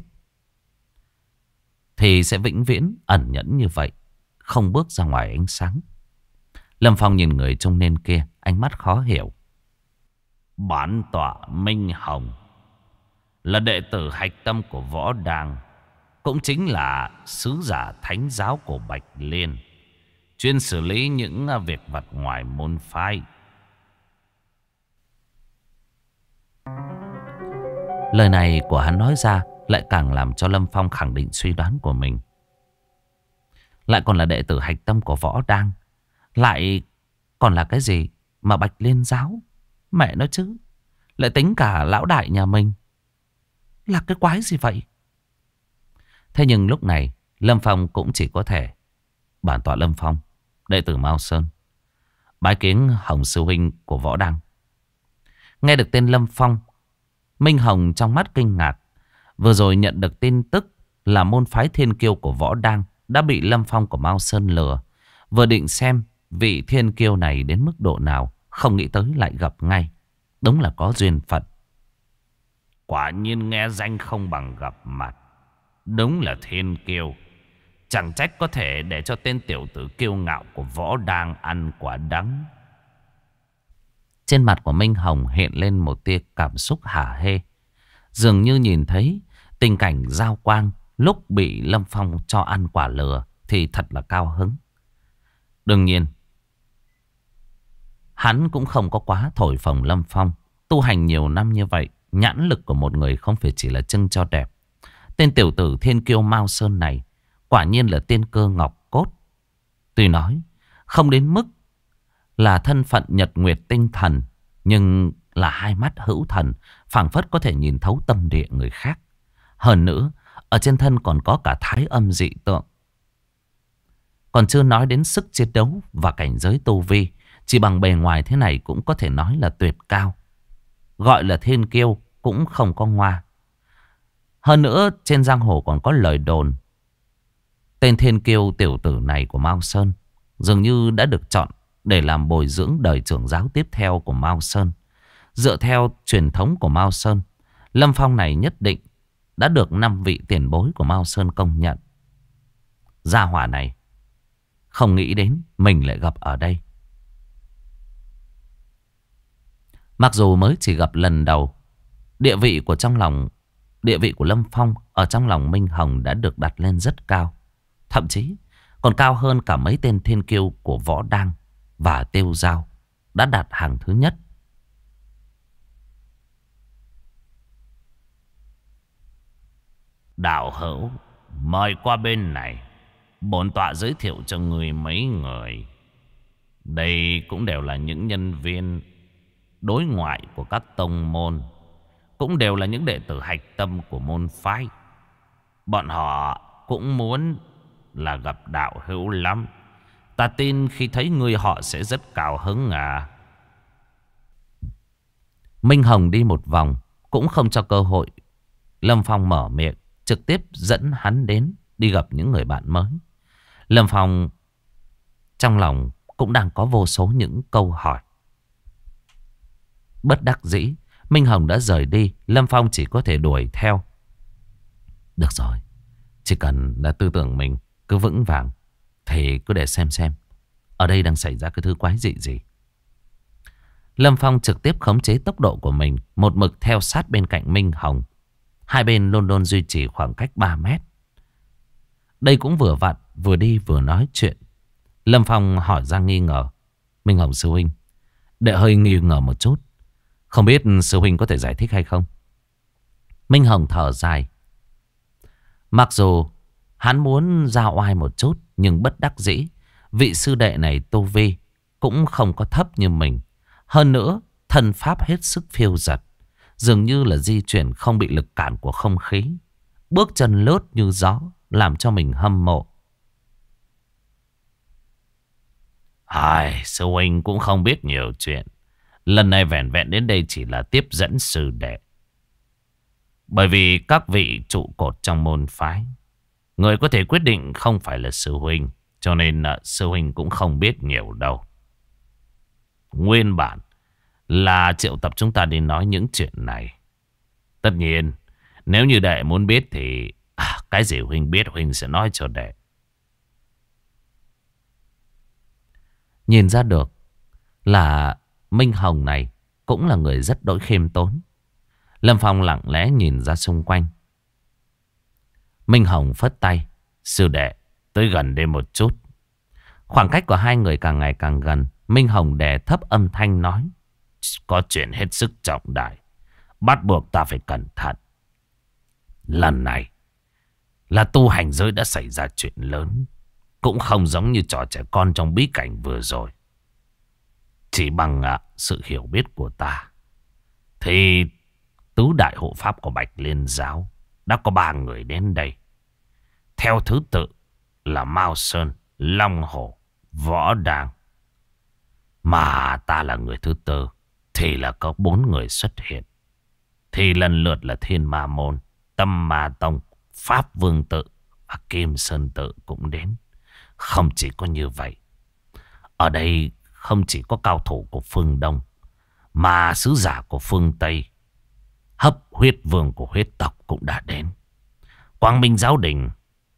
B: thì sẽ vĩnh viễn ẩn nhẫn như vậy, không bước ra ngoài ánh sáng. Lâm Phong nhìn người trung niên kia, ánh mắt khó hiểu.
A: Bản tọa Minh Hồng là đệ tử hạch tâm của Võ Đàng, cũng chính là sứ giả thánh giáo của Bạch Liên, chuyên xử lý những việc vặt ngoài môn phái.
B: Lời này của hắn nói ra lại càng làm cho Lâm Phong khẳng định suy đoán của mình. Lại còn là đệ tử hạch tâm của Võ Đăng, lại còn là cái gì mà Bạch Liên Giáo? Mẹ nó chứ, lại tính cả lão đại nhà mình. Là cái quái gì vậy? Thế nhưng lúc này Lâm Phong cũng chỉ có thể: bản tọa Lâm Phong, đệ tử Mao Sơn, bái kiến Hồng sư huynh của Võ Đăng. Nghe được tên Lâm Phong, Minh Hồng trong mắt kinh ngạc. Vừa rồi nhận được tin tức là môn phái thiên kiêu của Võ Đăng đã bị Lâm Phong của Mao Sơn lừa. Vừa định xem vị thiên kiêu này đến mức độ nào, không nghĩ tới lại gặp ngay. Đúng là có duyên phận.
A: Quả nhiên nghe danh không bằng gặp mặt. Đúng là thiên kiêu. Chẳng trách có thể để cho tên tiểu tử kiêu ngạo của Võ Đăng ăn quả đắng.
B: Trên mặt của Minh Hồng hiện lên một tia cảm xúc hả hê. Dường như nhìn thấy tình cảnh giao quang lúc bị Lâm Phong cho ăn quả lừa thì thật là cao hứng. Đương nhiên, hắn cũng không có quá thổi phồng Lâm Phong. Tu hành nhiều năm như vậy, nhãn lực của một người không phải chỉ là trưng cho đẹp. Tên tiểu tử thiên kiêu Mao Sơn này quả nhiên là tiên cơ ngọc cốt. Tuy nói không đến mức là thân phận nhật nguyệt tinh thần, nhưng là hai mắt hữu thần, phảng phất có thể nhìn thấu tâm địa người khác. Hơn nữa, ở trên thân còn có cả thái âm dị tượng. Còn chưa nói đến sức chiến đấu và cảnh giới tu vi, chỉ bằng bề ngoài thế này cũng có thể nói là tuyệt cao. Gọi là thiên kiêu cũng không có ngoa. Hơn nữa, trên giang hồ còn có lời đồn tên thiên kiêu tiểu tử này của Mao Sơn dường như đã được chọn để làm bồi dưỡng đời trưởng giáo tiếp theo của Mao Sơn. Dựa theo truyền thống của Mao Sơn, Lâm Phong này nhất định đã được 5 vị tiền bối của Mao Sơn công nhận. Gia hỏa này không nghĩ đến mình lại gặp ở đây. Mặc dù mới chỉ gặp lần đầu, địa vị của Lâm Phong ở trong lòng Minh Hồng đã được đặt lên rất cao. Thậm chí còn cao hơn cả mấy tên thiên kiêu của Võ Đăng và Tiêu Giao đã đạt hàng thứ nhất.
A: Đạo hữu, mời qua bên này. Bổn tọa giới thiệu cho người mấy người. Đây cũng đều là những nhân viên đối ngoại của các tông môn, cũng đều là những đệ tử hạch tâm của môn phái. Bọn họ cũng muốn là gặp đạo hữu lắm. Ta tin khi thấy ngươi họ sẽ rất cao hứng à.
B: Minh Hồng đi một vòng cũng không cho cơ hội Lâm Phong mở miệng, trực tiếp dẫn hắn đến đi gặp những người bạn mới. Lâm Phong trong lòng cũng đang có vô số những câu hỏi. Bất đắc dĩ, Minh Hồng đã rời đi, Lâm Phong chỉ có thể đuổi theo. Được rồi, chỉ cần là tư tưởng mình cứ vững vàng thì cứ để xem ở đây đang xảy ra cái thứ quái dị gì. Lâm Phong trực tiếp khống chế tốc độ của mình, một mực theo sát bên cạnh Minh Hồng. Hai bên luôn luôn duy trì khoảng cách 3 mét. Đây cũng vừa vặn, vừa đi vừa nói chuyện. Lâm Phong hỏi ra nghi ngờ. Minh Hồng sư huynh, đệ hơi nghi ngờ một chút, không biết sư huynh có thể giải thích hay không? Minh Hồng thở dài. Mặc dù hắn muốn ra oai một chút, nhưng bất đắc dĩ, vị sư đệ này tu vi cũng không có thấp như mình. Hơn nữa, thân pháp hết sức phiêu dật, dường như là di chuyển không bị lực cản của không khí. Bước chân lướt như gió, làm cho mình hâm mộ.
A: Sư huynh cũng không biết nhiều chuyện. Lần này vẻn vẹn đến đây chỉ là tiếp dẫn sư đệ. Bởi vì các vị trụ cột trong môn phái, người có thể quyết định không phải là sư huynh, cho nên sư huynh cũng không biết nhiều đâu. Nguyên bản là triệu tập chúng ta đi nói những chuyện này. Tất nhiên, nếu như đệ muốn biết thì cái gì huynh biết huynh sẽ nói cho đệ.
B: Nhìn ra được là Minh Hồng này cũng là người rất đỗi khiêm tốn. Lâm Phong lặng lẽ nhìn ra xung quanh. Minh Hồng phất tay. Sư đệ, tới gần đây một chút. Khoảng cách của hai người càng ngày càng gần. Minh Hồng đè thấp âm thanh nói.
A: Có chuyện hết sức trọng đại, bắt buộc ta phải cẩn thận. Lần này là tu hành giới đã xảy ra chuyện lớn. Cũng không giống như trò trẻ con trong bí cảnh vừa rồi. Chỉ bằng sự hiểu biết của ta thì tứ đại hộ pháp của Bạch Liên Giáo đã có 3 người đến đây. Theo thứ tự là Mao Sơn, Long Hổ, Võ Đàng. Mà ta là người thứ tư thì là có 4 người xuất hiện. Thì lần lượt là Thiên Ma Môn, Tâm Ma Tông, Pháp Vương Tự và Kim Sơn Tự cũng đến. Không chỉ có như vậy, ở đây không chỉ có cao thủ của phương Đông, mà sứ giả của phương Tây, Hấp Huyết Vương của huyết tộc cũng đã đến. Quang Minh Giáo Đình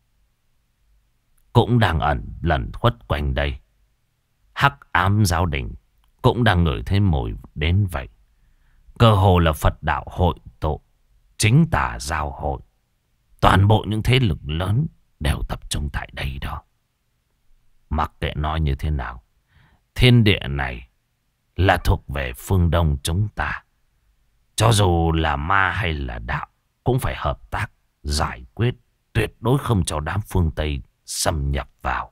A: cũng đang lẩn khuất quanh đây. Hắc Ám Giáo Đình cũng đang ngửi thấy mùi đến vậy. Cơ hồ là Phật đạo hội tụ, chính tà giao hội. Toàn bộ những thế lực lớn đều tập trung tại đây đó. Mặc kệ nói như thế nào, thiên địa này là thuộc về phương Đông chúng ta. Cho dù là ma hay là đạo cũng phải hợp tác, giải quyết. Tuyệt đối không cho đám phương Tây xâm nhập vào.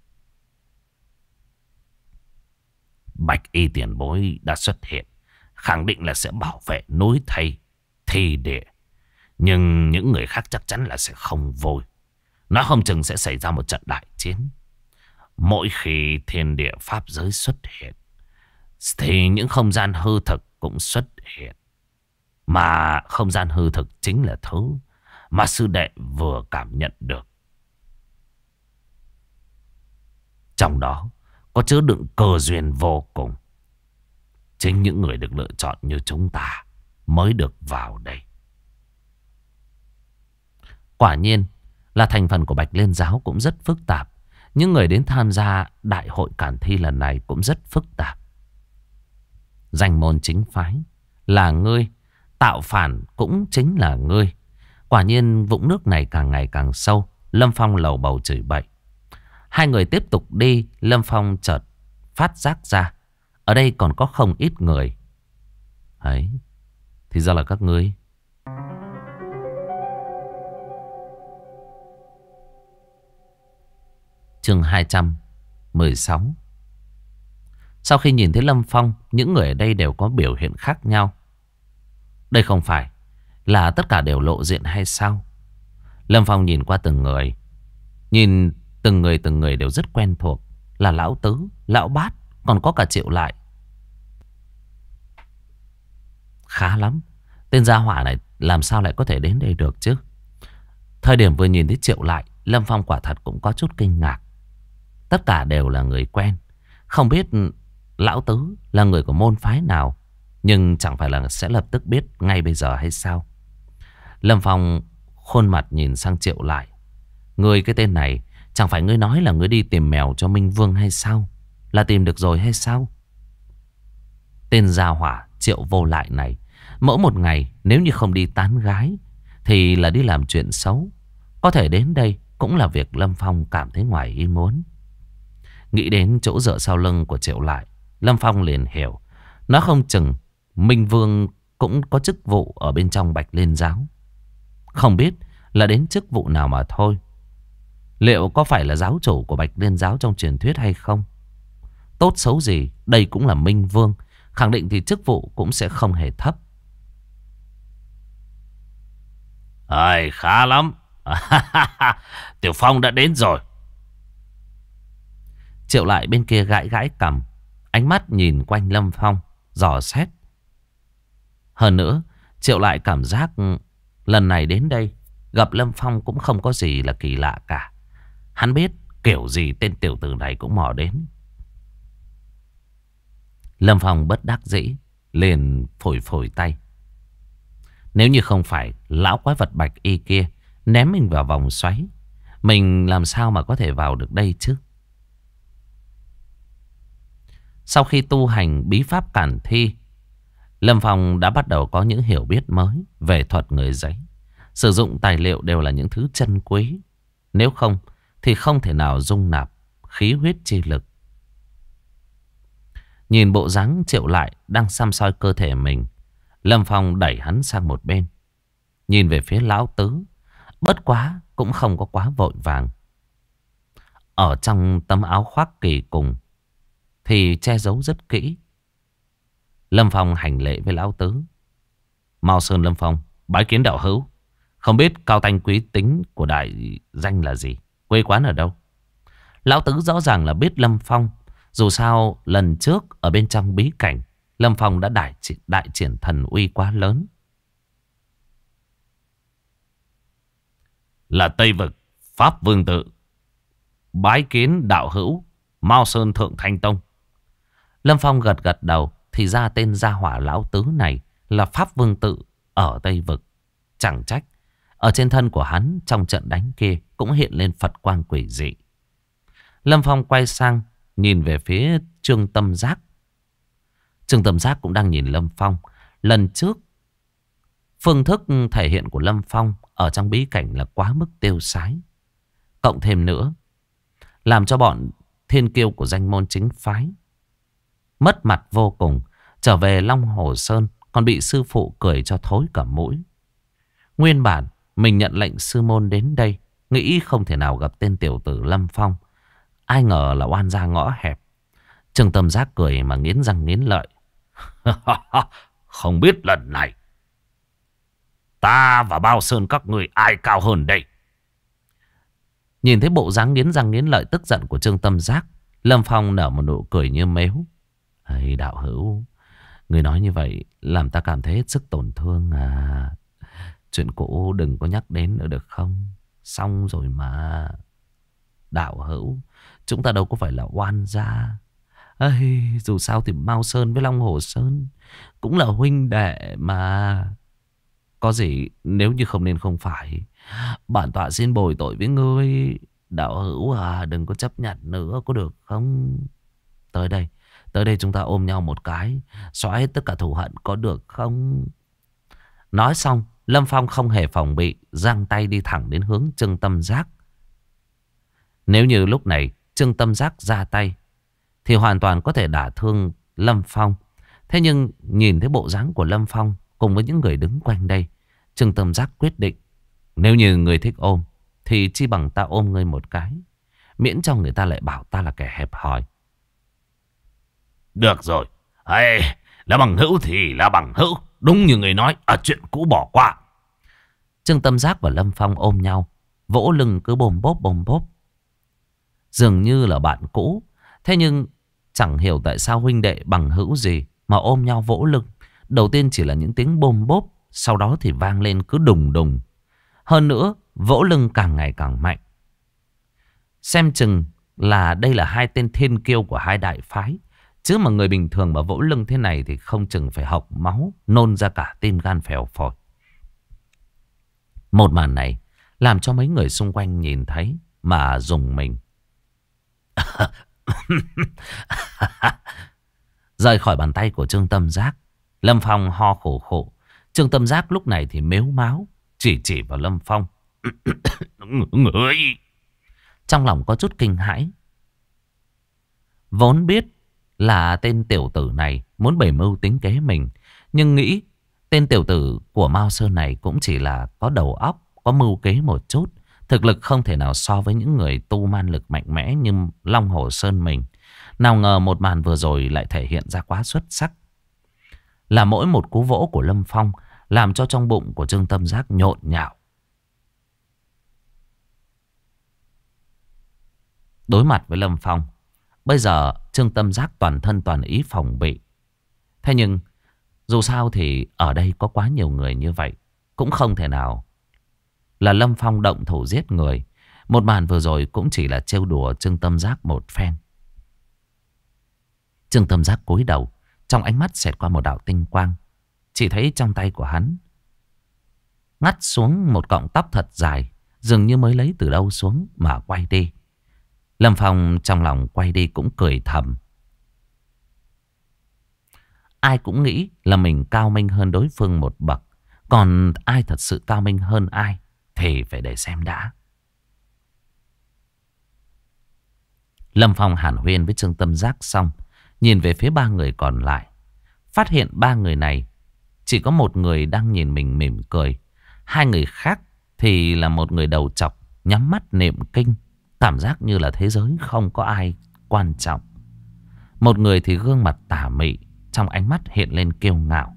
A: Bạch Y tiền bối đã xuất hiện, khẳng định là sẽ bảo vệ núi thây, thi địa. Nhưng những người khác chắc chắn là sẽ không vui. Nó không chừng sẽ xảy ra một trận đại chiến. Mỗi khi thiên địa pháp giới xuất hiện thì những không gian hư thực cũng xuất hiện. Mà không gian hư thực chính là thứ mà sư đệ vừa cảm nhận được. Trong đó có chứa đựng cơ duyên vô cùng. Chính những người được lựa chọn như chúng ta mới được vào đây.
B: Quả nhiên là thành phần của Bạch Liên Giáo cũng rất phức tạp. Những người đến tham gia đại hội cản thi lần này cũng rất phức tạp. Danh môn chính phái là ngươi, tạo phản cũng chính là ngươi. Quả nhiên vũng nước này càng ngày càng sâu. Lâm Phong lầu bầu chửi bậy. Hai người tiếp tục đi. Lâm Phong chợt phát giác ra ở đây còn có không ít người. Ấy, thì ra là các ngươi. Chương 216. Sau khi nhìn thấy Lâm Phong, những người ở đây đều có biểu hiện khác nhau. Đây không phải là tất cả đều lộ diện hay sao? Lâm Phong nhìn qua từng người. Nhìn từng người đều rất quen thuộc. Là Lão Tứ, Lão Bát, còn có cả Triệu Lại. Khá lắm. Tên gia hỏa này làm sao lại có thể đến đây được chứ? Thời điểm vừa nhìn thấy Triệu Lại, Lâm Phong quả thật cũng có chút kinh ngạc. Tất cả đều là người quen. Không biết Lão Tứ là người của môn phái nào, nhưng chẳng phải là sẽ lập tức biết ngay bây giờ hay sao? Lâm Phong khuôn mặt nhìn sang Triệu Lại. Ngươi cái tên này, chẳng phải ngươi nói là ngươi đi tìm mèo cho Minh Vương hay sao? Là tìm được rồi hay sao? Tên gia hỏa Triệu Vô Lại này, mỗi một ngày nếu như không đi tán gái thì là đi làm chuyện xấu. Có thể đến đây cũng là việc Lâm Phong cảm thấy ngoài ý muốn. Nghĩ đến chỗ dựa sau lưng của Triệu Lại, Lâm Phong liền hiểu, nó không chừng Minh Vương cũng có chức vụ ở bên trong Bạch Liên Giáo. Không biết là đến chức vụ nào mà thôi. Liệu có phải là giáo chủ của Bạch Liên Giáo trong truyền thuyết hay không? Tốt xấu gì, đây cũng là Minh Vương. Khẳng định thì chức vụ cũng sẽ không hề thấp.
A: Khá lắm. Tiểu Phong đã đến rồi.
B: Triệu Lại bên kia gãi gãi cằm, ánh mắt nhìn quanh Lâm Phong, dò xét. Hơn nữa, Triệu Lại cảm giác lần này đến đây gặp Lâm Phong cũng không có gì là kỳ lạ cả. Hắn biết kiểu gì tên tiểu tử này cũng mò đến. Lâm Phong bất đắc dĩ liền phủi phủi tay. Nếu như không phải lão quái vật bạch y kia ném mình vào vòng xoáy, mình làm sao mà có thể vào được đây chứ? Sau khi tu hành bí pháp cản thi, Lâm Phong đã bắt đầu có những hiểu biết mới về thuật người giấy. Sử dụng tài liệu đều là những thứ chân quý. Nếu không thì không thể nào dung nạp khí huyết chi lực. Nhìn bộ dáng Triệu Lại đang xăm soi cơ thể mình, Lâm Phong đẩy hắn sang một bên, nhìn về phía Lão Tứ. Bất quá cũng không có quá vội vàng. Ở trong tấm áo khoác kỳ cùng thì che giấu rất kỹ. Lâm Phong hành lễ với Lão Tứ. Mao Sơn Lâm Phong bái kiến đạo hữu. Không biết cao tanh quý tính của đại danh là gì, quê quán ở đâu? Lão Tứ rõ ràng là biết Lâm Phong. Dù sao lần trước ở bên trong bí cảnh, Lâm Phong đã đại triển thần uy quá lớn.
A: Là Tây Vực Pháp Vương Tự. Bái kiến đạo hữu Mao Sơn Thượng Thanh Tông.
B: Lâm Phong gật gật đầu. Thì ra tên gia hỏa Lão Tứ này là Pháp Vương Tự ở Tây Vực. Chẳng trách ở trên thân của hắn trong trận đánh kia cũng hiện lên Phật quang quỷ dị. Lâm Phong quay sang nhìn về phía Trương Tâm Giác. Trương Tâm Giác cũng đang nhìn Lâm Phong. Lần trước phương thức thể hiện của Lâm Phong ở trong bí cảnh là quá mức tiêu sái. Cộng thêm nữa, làm cho bọn thiên kiêu của danh môn chính phái mất mặt vô cùng. Trở về Long Hồ Sơn còn bị sư phụ cười cho thối cả mũi. Nguyên bản mình nhận lệnh sư môn đến đây, nghĩ không thể nào gặp tên tiểu tử Lâm Phong. Ai ngờ là oan gia ngõ hẹp. Trương Tâm Giác cười mà nghiến răng nghiến lợi.
A: Không biết lần này ta và Bao Sơn các người ai cao hơn đây?
B: Nhìn thấy bộ dáng nghiến răng nghiến lợi tức giận của Trương Tâm Giác, Lâm Phong nở một nụ cười như mếu. Đạo hữu, người nói như vậy làm ta cảm thấy hết sức tổn thương à. Chuyện cũ đừng có nhắc đến nữa được không? Xong rồi mà. Đạo hữu, chúng ta đâu có phải là oan gia. Dù sao thì Mao Sơn với Long Hồ Sơn cũng là huynh đệ mà. Có gì nếu như không nên không phải, bản tọa xin bồi tội với ngươi. Đạo hữu à, đừng có chấp nhận nữa có được không? Tới đây chúng ta ôm nhau một cái, xóa hết tất cả thù hận có được không? Nói xong, Lâm Phong không hề phòng bị, giang tay đi thẳng đến hướng Trương Tâm Giác. Nếu như lúc này Trương Tâm Giác ra tay thì hoàn toàn có thể đả thương Lâm Phong. Thế nhưng nhìn thấy bộ dáng của Lâm Phong cùng với những người đứng quanh đây, Trương Tâm Giác quyết định, nếu như người thích ôm thì chi bằng ta ôm ngươi một cái, miễn cho người ta lại bảo ta là kẻ hẹp hòi.
A: Được rồi, là bằng hữu thì là bằng hữu. Đúng như người nói, chuyện cũ bỏ qua.
B: Trương Tâm Giác và Lâm Phong ôm nhau, vỗ lưng cứ bồm bốp. Dường như là bạn cũ. Thế nhưng chẳng hiểu tại sao huynh đệ bằng hữu gì mà ôm nhau vỗ lưng. Đầu tiên chỉ là những tiếng bôm bốp, sau đó thì vang lên cứ đùng đùng. Hơn nữa, vỗ lưng càng ngày càng mạnh. Xem chừng là đây là hai tên thiên kiêu của hai đại phái. Chứ mà người bình thường mà vỗ lưng thế này thì không chừng phải hộc máu, nôn ra cả tim gan phèo phổi. Một màn này làm cho mấy người xung quanh nhìn thấy mà rùng mình. Rời khỏi bàn tay của Trương Tâm Giác, Lâm Phong ho khổ khổ. Trương Tâm Giác lúc này thì mếu máo, chỉ vào Lâm Phong. Người. Trong lòng có chút kinh hãi. Vốn biết là tên tiểu tử này muốn bày mưu tính kế mình, nhưng nghĩ tên tiểu tử của Mao Sơn này cũng chỉ là có đầu óc, có mưu kế một chút. Thực lực không thể nào so với những người tu man lực mạnh mẽ như Long Hổ Sơn mình. Nào ngờ một màn vừa rồi lại thể hiện ra quá xuất sắc. Là mỗi một cú vỗ của Lâm Phong làm cho trong bụng của Trương Tâm Giác nhộn nhạo. Đối mặt với Lâm Phong, bây giờ Trương Tâm Giác toàn thân toàn ý phòng bị. Thế nhưng dù sao thì ở đây có quá nhiều người như vậy, cũng không thể nào là Lâm Phong động thủ giết người. Một màn vừa rồi cũng chỉ là trêu đùa Trương Tâm Giác một phen. Trương Tâm Giác cúi đầu, trong ánh mắt xẹt qua một đạo tinh quang. Chỉ thấy trong tay của hắn ngắt xuống một cọng tóc thật dài, dường như mới lấy từ đâu xuống mà quay đi. Lâm Phong trong lòng quay đi cũng cười thầm. Ai cũng nghĩ là mình cao minh hơn đối phương một bậc. Còn ai thật sự cao minh hơn ai thì phải để xem đã. Lâm Phong hàn huyên với Trương Tâm Giác xong, nhìn về phía ba người còn lại. Phát hiện ba người này chỉ có một người đang nhìn mình mỉm cười. Hai người khác thì là một người đầu trọc, nhắm mắt niệm kinh. Cảm giác như là thế giới không có ai quan trọng. Một người thì gương mặt tà mị, trong ánh mắt hiện lên kiêu ngạo.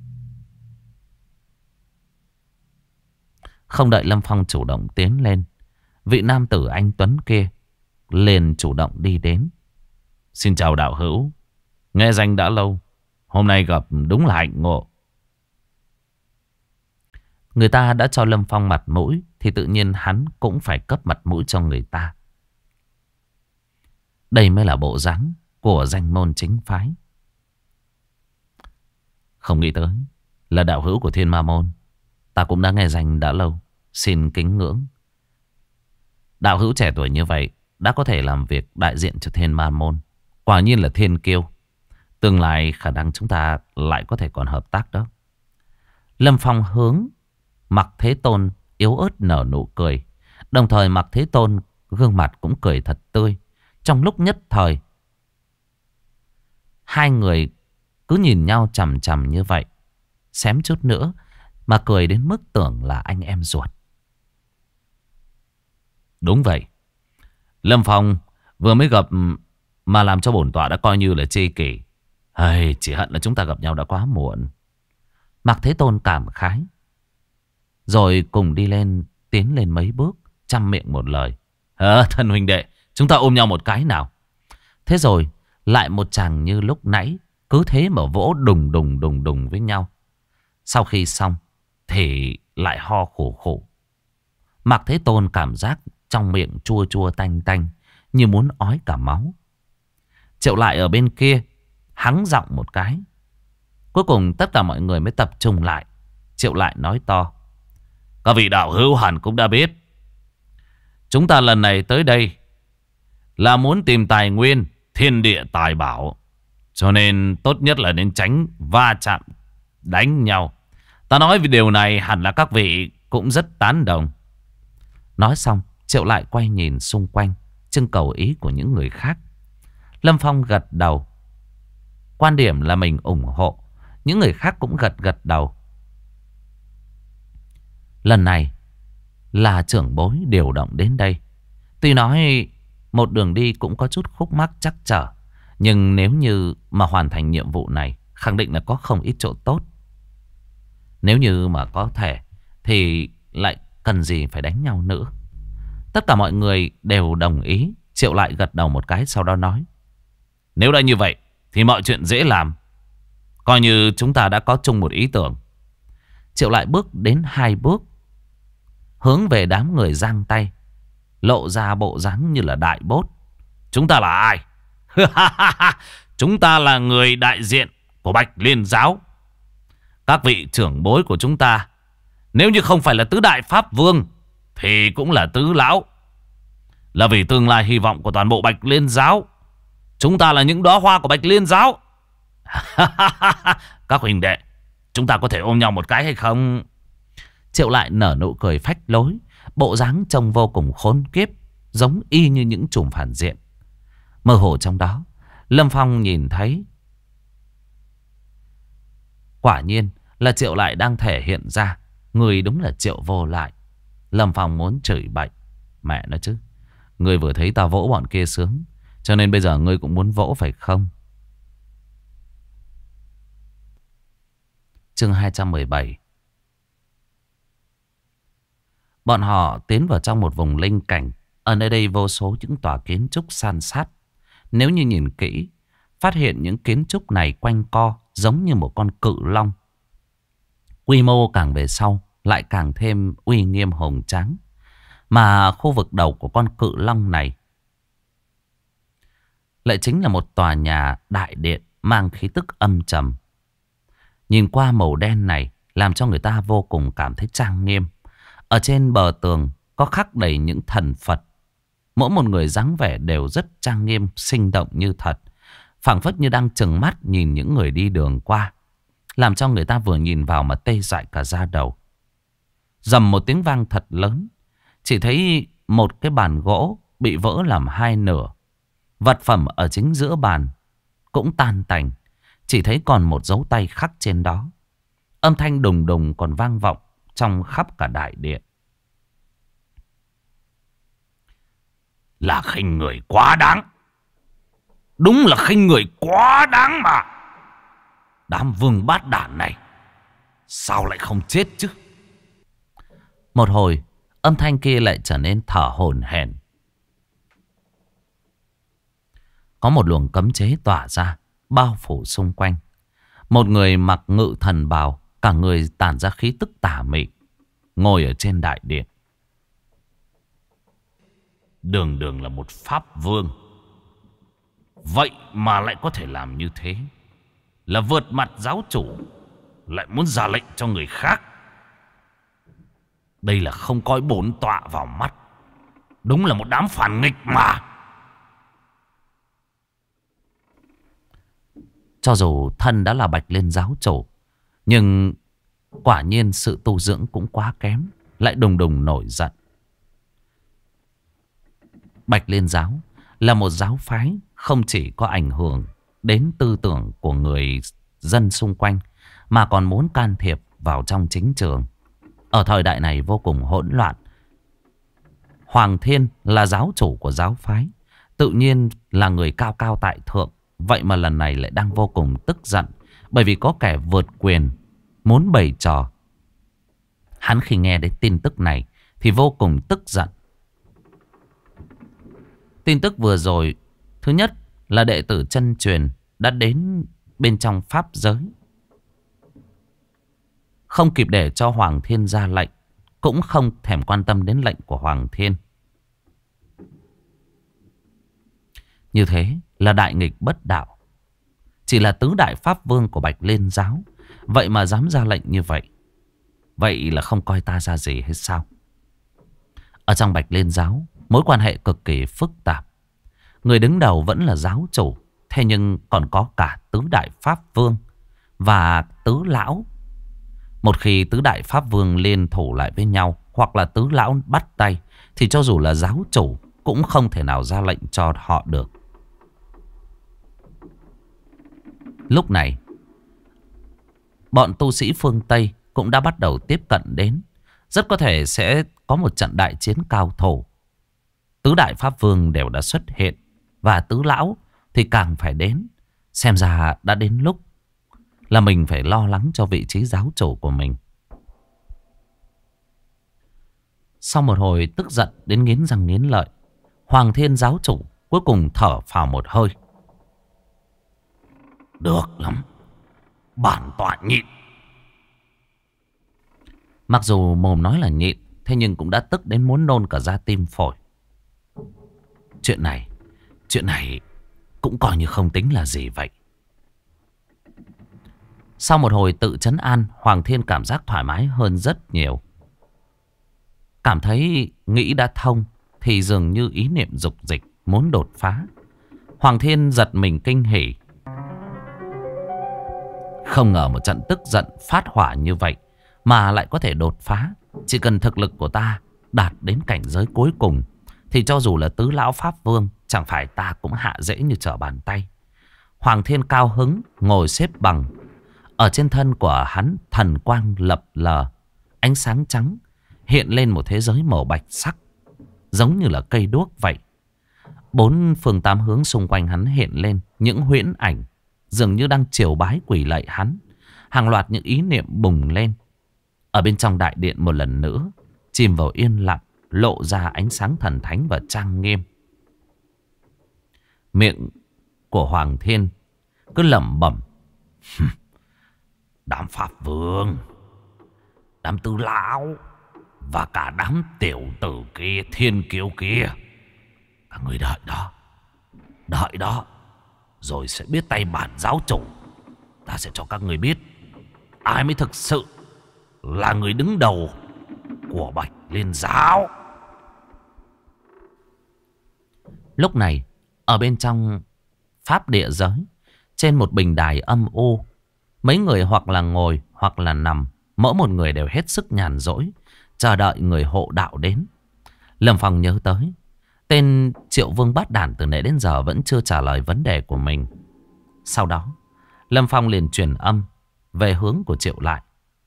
B: Không đợi Lâm Phong chủ động tiến lên, vị nam tử anh tuấn kia liền chủ động đi đến. Xin chào đạo hữu, nghe danh đã lâu, hôm nay gặp đúng là hạnh ngộ. Người ta đã cho Lâm Phong mặt mũi thì tự nhiên hắn cũng phải cấp mặt mũi cho người ta. Đây mới là bộ dáng của danh môn chính phái. Không nghĩ tới là đạo hữu của Thiên Ma Môn. Ta cũng đã nghe danh đã lâu, xin kính ngưỡng. Đạo hữu trẻ tuổi như vậy đã có thể làm việc đại diện cho Thiên Ma Môn, quả nhiên là thiên kiêu. Tương lai khả năng chúng ta lại có thể còn hợp tác đó. Lâm Phong hướng Mạc Thế Tôn yếu ớt nở nụ cười. Đồng thời Mạc Thế Tôn gương mặt cũng cười thật tươi. Trong lúc nhất thời, hai người cứ nhìn nhau chằm chằm như vậy, xém chút nữa mà cười đến mức tưởng là anh em ruột. Đúng vậy, Lâm Phong vừa mới gặp mà làm cho bổn tọa đã coi như là tri kỷ. Chỉ hận là chúng ta gặp nhau đã quá muộn. Mạc Thế Tôn cảm khái, rồi cùng đi lên, tiến lên mấy bước, chăm miệng một lời. Thân huynh đệ, chúng ta ôm nhau một cái nào. Thế rồi lại một chàng như lúc nãy, cứ thế mà vỗ đùng đùng với nhau. Sau khi xong thì lại ho khổ khổ. Mạc Thế Tôn cảm giác trong miệng chua chua tanh tanh, như muốn ói cả máu. Triệu Lại ở bên kia hắng giọng một cái. Cuối cùng tất cả mọi người mới tập trung lại. Triệu Lại nói to: các vị đạo hữu hẳn cũng đã biết, chúng ta lần này tới đây là muốn tìm tài nguyên, thiên địa tài bảo. Cho nên tốt nhất là nên tránh va chạm đánh nhau. Ta nói về điều này hẳn là các vị cũng rất tán đồng. Nói xong Triệu Lại quay nhìn xung quanh, trưng cầu ý của những người khác. Lâm Phong gật đầu, quan điểm là mình ủng hộ. Những người khác cũng gật đầu. Lần này là trưởng bối điều động đến đây. Tuy nói một đường đi cũng có chút khúc mắc trắc trở, nhưng nếu như mà hoàn thành nhiệm vụ này, khẳng định là có không ít chỗ tốt. Nếu như mà có thể thì lại cần gì phải đánh nhau nữa. Tất cả mọi người đều đồng ý. Triệu Lại gật đầu một cái, sau đó nói:
A: Nếu đã như vậy thì mọi chuyện dễ làm. Coi như chúng ta đã có chung một ý tưởng.
B: Triệu Lại bước đến 2 bước, hướng về đám người giang tay, lộ ra bộ dáng như là đại bốt.
A: Chúng ta là ai? Chúng ta là người đại diện của Bạch Liên Giáo. Các vị trưởng bối của chúng ta, nếu như không phải là tứ đại pháp vương thì cũng là tứ lão. Là vì tương lai hy vọng của toàn bộ Bạch Liên Giáo. Chúng ta là những đóa hoa của Bạch Liên Giáo. Các huynh đệ, chúng ta có thể ôm nhau một cái hay không?
B: Triệu Lại nở nụ cười phách lối, bộ dáng trông vô cùng khốn kiếp, giống y như những chùm phản diện. Mơ hồ trong đó, Lâm Phong nhìn thấy quả nhiên là Triệu Lại đang thể hiện ra người đúng là Triệu Vô Lại. Lâm Phong muốn chửi bậy: Mẹ nó chứ, ngươi vừa thấy tao vỗ bọn kia sướng, cho nên bây giờ ngươi cũng muốn vỗ phải không? Chương 217. Bọn họ tiến vào trong một vùng linh cảnh. Ở nơi đây vô số những tòa kiến trúc san sát. Nếu như nhìn kỹ, phát hiện những kiến trúc này quanh co giống như một con cự long. Quy mô càng về sau lại càng thêm uy nghiêm hùng tráng. Mà khu vực đầu của con cự long này lại chính là một tòa nhà đại điện mang khí tức âm trầm. Nhìn qua màu đen này làm cho người ta vô cùng cảm thấy trang nghiêm. Ở trên bờ tường có khắc đầy những thần Phật. Mỗi một người dáng vẻ đều rất trang nghiêm, sinh động như thật. Phảng phất như đang trừng mắt nhìn những người đi đường qua, làm cho người ta vừa nhìn vào mà tê dại cả da đầu. Rầm một tiếng vang thật lớn. Chỉ thấy một cái bàn gỗ bị vỡ làm 2 nửa. Vật phẩm ở chính giữa bàn cũng tan tành. Chỉ thấy còn một dấu tay khắc trên đó. Âm thanh đùng đùng còn vang vọng trong khắp cả đại điện.
A: Là khinh người quá đáng. Đúng là khinh người quá đáng mà. Đám vương bát đản này sao lại không chết chứ?
B: Một hồi, âm thanh kia lại trở nên thở hổn hển. Có một luồng cấm chế tỏa ra, bao phủ xung quanh. Một người mặc ngự thần bào, cả người tản ra khí tức tà mị, ngồi ở trên đại điện.
A: Đường đường là một pháp vương, vậy mà lại có thể làm như thế. Là vượt mặt giáo chủ, lại muốn ra lệnh cho người khác. Đây là không coi bổn tọa vào mắt. Đúng là một đám phản nghịch mà.
B: Cho dù thân đã là Bạch Liên giáo chủ, nhưng quả nhiên sự tu dưỡng cũng quá kém, lại đùng đùng nổi giận. Bạch Liên giáo là một giáo phái không chỉ có ảnh hưởng đến tư tưởng của người dân xung quanh, mà còn muốn can thiệp vào trong chính trường. Ở thời đại này vô cùng hỗn loạn. Hoàng Thiên là giáo chủ của giáo phái, tự nhiên là người cao cao tại thượng. Vậy mà lần này lại đang vô cùng tức giận, bởi vì có kẻ vượt quyền muốn bày trò. Hắn khi nghe đến tin tức này thì vô cùng tức giận. Tin tức vừa rồi, thứ nhất là đệ tử chân truyền đã đến bên trong pháp giới. Không kịp để cho Hoàng Thiên ra lệnh, cũng không thèm quan tâm đến lệnh của Hoàng Thiên. Như thế là đại nghịch bất đạo. Chỉ là tứ đại pháp vương của Bạch Liên giáo, vậy mà dám ra lệnh như vậy. Vậy là không coi ta ra gì hay sao? Ở trong Bạch Liên giáo, mối quan hệ cực kỳ phức tạp. Người đứng đầu vẫn là giáo chủ, thế nhưng còn có cả tứ đại pháp vương và tứ lão. Một khi tứ đại pháp vương liên thủ lại với nhau, hoặc là tứ lão bắt tay, thì cho dù là giáo chủ cũng không thể nào ra lệnh cho họ được. Lúc này, bọn tu sĩ phương Tây cũng đã bắt đầu tiếp cận đến. Rất có thể sẽ có một trận đại chiến cao thổ. Tứ đại pháp vương đều đã xuất hiện, và tứ lão thì càng phải đến. Xem ra đã đến lúc là mình phải lo lắng cho vị trí giáo chủ của mình. Sau một hồi tức giận đến nghiến răng nghiến lợi, Hoàng Thiên giáo chủ cuối cùng thở phào một hơi.
A: Được lắm, bản tọa nhịn.
B: Mặc dù mồm nói là nhịn, thế nhưng cũng đã tức đến muốn nôn cả ra tim phổi. Chuyện này cũng coi như không tính là gì vậy. Sau một hồi tự trấn an, Hoàng Thiên cảm giác thoải mái hơn rất nhiều. Cảm thấy nghĩ đã thông thì dường như ý niệm dục dịch muốn đột phá. Hoàng Thiên giật mình kinh hỉ. Không ngờ một trận tức giận phát hỏa như vậy mà lại có thể đột phá. Chỉ cần thực lực của ta đạt đến cảnh giới cuối cùng thì cho dù là tứ lão pháp vương, chẳng phải ta cũng hạ dễ như trở bàn tay. Hoàng Thiên cao hứng ngồi xếp bằng. Ở trên thân của hắn thần quang lập lờ, ánh sáng trắng hiện lên một thế giới màu bạch sắc, giống như là cây đuốc vậy. Bốn phương tám hướng xung quanh hắn hiện lên những huyễn ảnh, dường như đang triều bái quỳ lạy hắn. Hàng loạt những ý niệm bùng lên. Ở bên trong đại điện một lần nữa chìm vào yên lặng, lộ ra ánh sáng thần thánh và trang nghiêm. Miệng của Hoàng Thiên cứ lẩm bẩm:
A: Đám pháp vương, đám tứ lão và cả đám tiểu tử kia, thiên kiêu kia, các người đợi đó, đợi đó, rồi sẽ biết tay bản giáo chủ. Ta sẽ cho các người biết ai mới thực sự là người đứng đầu của Bạch Liên giáo.
B: Lúc này ở bên trong pháp địa giới, trên một bình đài âm u, mấy người hoặc là ngồi hoặc là nằm, mỗi một người đều hết sức nhàn rỗi, chờ đợi người hộ đạo đến. Lâm Phong nhớ tới tên Triệu Vương Bát Đản từ nãy đến giờ vẫn chưa trả lời vấn đề của mình. Sau đó Lâm Phong liền truyền âm về hướng của Triệu lại.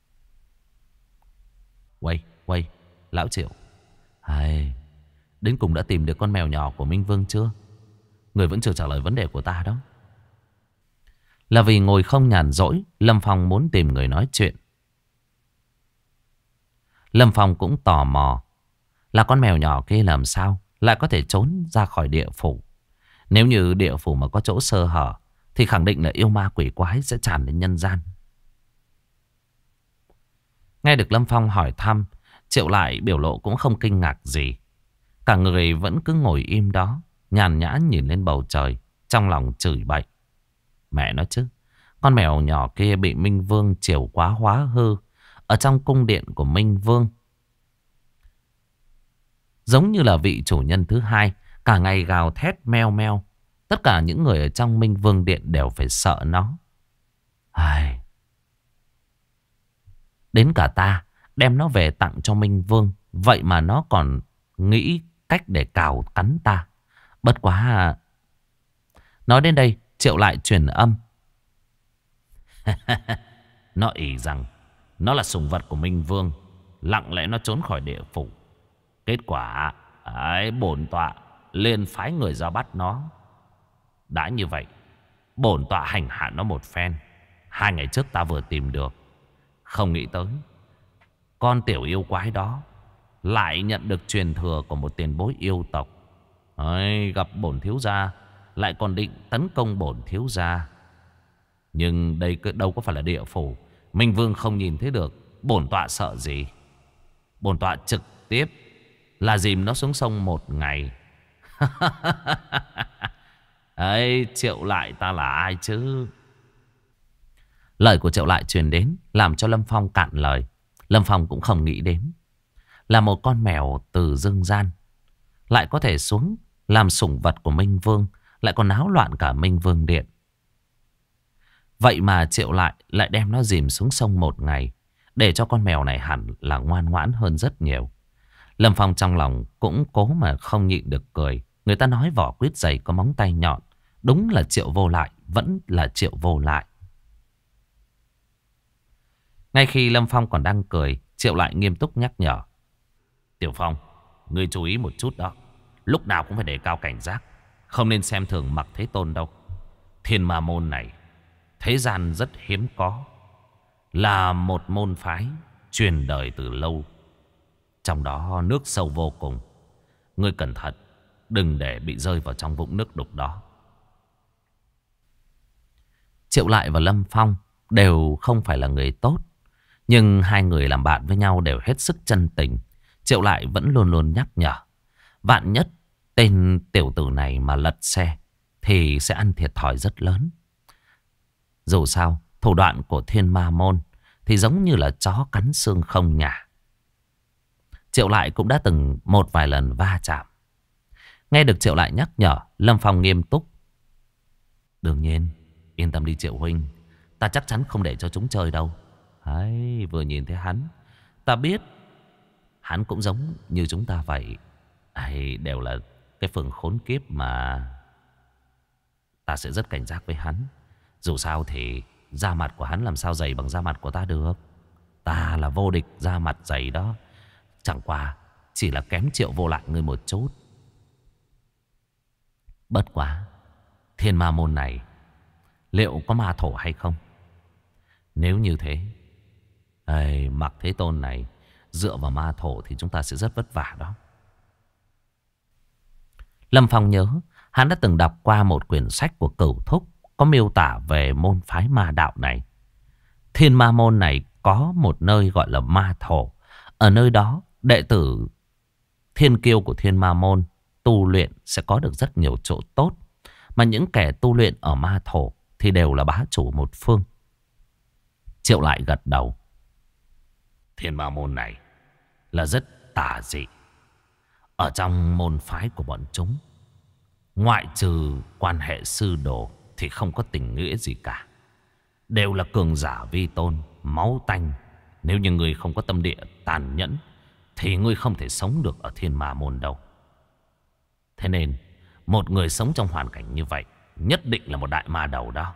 B: Quay, lão Triệu, đến cùng đã tìm được con mèo nhỏ của Minh Vương chưa? Người vẫn chưa trả lời vấn đề của ta đó. Là vì ngồi không nhàn rỗi, Lâm Phong muốn tìm người nói chuyện. Lâm Phong cũng tò mò là con mèo nhỏ kia làm sao lại có thể trốn ra khỏi địa phủ. Nếu như địa phủ mà có chỗ sơ hở thì khẳng định là yêu ma quỷ quái sẽ tràn đến nhân gian. Nghe được Lâm Phong hỏi thăm, Triệu lại biểu lộ cũng không kinh ngạc gì. Cả người vẫn cứ ngồi im đó, nhàn nhã nhìn lên bầu trời, trong lòng chửi bậy. Mẹ nó chứ, con mèo nhỏ kia bị Minh Vương chiều quá hóa hư ở trong cung điện của Minh Vương. Giống như là vị chủ nhân thứ hai, cả ngày gào thét meo meo. Tất cả những người ở trong Minh Vương điện đều phải sợ nó. Đến cả ta đem nó về tặng cho Minh Vương, vậy mà nó còn nghĩ cách để cào cắn ta. Bất quá. Nói đến đây, Triệu lại truyền âm.
A: Nó ỷ rằng nó là sủng vật của Minh Vương, lặng lẽ nó trốn khỏi địa phủ. Kết quả bổn tọa liền phái người ra bắt nó. Đã như vậy, bổn tọa hành hạ nó một phen. 2 ngày trước ta vừa tìm được. Không nghĩ tới con tiểu yêu quái đó lại nhận được truyền thừa của một tiền bối yêu tộc. Gặp bổn thiếu gia lại còn định tấn công bổn thiếu gia. Nhưng đây đâu có phải là địa phủ, Minh Vương không nhìn thấy được. Bổn tọa sợ gì? Bổn tọa trực tiếp là dìm nó xuống sông 1 ngày. Triệu lại ta là ai chứ?
B: Lời của Triệu lại truyền đến làm cho Lâm Phong cạn lời. Lâm Phong cũng không nghĩ đến là một con mèo từ dương gian lại có thể xuống làm sủng vật của Minh Vương, lại còn náo loạn cả Minh Vương điện. Vậy mà Triệu lại đem nó dìm xuống sông 1 ngày, để cho con mèo này hẳn là ngoan ngoãn hơn rất nhiều. Lâm Phong trong lòng cũng cố mà không nhịn được cười. Người ta nói vỏ quýt dày có móng tay nhọn. Đúng là Triệu vô lại, vẫn là Triệu vô lại. Ngay khi Lâm Phong còn đang cười, Triệu lại nghiêm túc nhắc nhở.
A: Tiểu Phong, ngươi chú ý một chút đó. Lúc nào cũng phải đề cao cảnh giác, không nên xem thường Mặc Thế Tôn đâu. Thiên Ma môn này thế gian rất hiếm có, là một môn phái truyền đời từ lâu.
B: Trong đó nước sâu vô cùng. Ngươi cẩn thận, đừng để bị rơi vào trong vũng nước đục đó. Triệu Lại và Lâm Phong đều không phải là người tốt, nhưng hai người làm bạn với nhau đều hết sức chân tình. Triệu Lại vẫn luôn luôn nhắc nhở, vạn nhất tên tiểu tử này mà lật xe thì sẽ ăn thiệt thòi rất lớn. Dù sao, thủ đoạn của Thiên Ma Môn thì giống như là chó cắn xương không nhả. Triệu Lại cũng đã từng một vài lần va chạm. Nghe được Triệu Lại nhắc nhở, Lâm Phong nghiêm túc. Đương nhiên, yên tâm đi Triệu huynh, ta chắc chắn không để cho chúng chơi đâu. Đấy, vừa nhìn thấy hắn, ta biết hắn cũng giống như chúng ta vậy. Đều là cái phường khốn kiếp mà. Ta sẽ rất cảnh giác với hắn. Dù sao thì da mặt của hắn làm sao dày bằng da mặt của ta được. Ta là vô địch da mặt dày đó. Chẳng qua chỉ là kém Triệu Vô Lại ngươi một chút. Bất quá, Thiên Ma Môn này liệu có ma thổ hay không? Nếu như thế, Mạc Thế Tôn này dựa vào ma thổ thì chúng ta sẽ rất vất vả đó. Lâm Phong nhớ hắn đã từng đọc qua một quyển sách của Cửu Thúc có miêu tả về môn phái ma đạo này. Thiên Ma Môn này có một nơi gọi là ma thổ. Ở nơi đó, đệ tử thiên kiêu của Thiên Ma Môn tu luyện sẽ có được rất nhiều chỗ tốt. Mà những kẻ tu luyện ở ma thổ thì đều là bá chủ một phương. Triệu Lại gật đầu. Thiên Ma Môn này là rất tà dị. Ở trong môn phái của bọn chúng, ngoại trừ quan hệ sư đồ thì không có tình nghĩa gì cả. Đều là cường giả vi tôn, máu tanh. Nếu như ngươi không có tâm địa tàn nhẫn thì ngươi không thể sống được ở Thiên Ma Môn đâu. Thế nên một người sống trong hoàn cảnh như vậy nhất định là một đại ma đầu đó.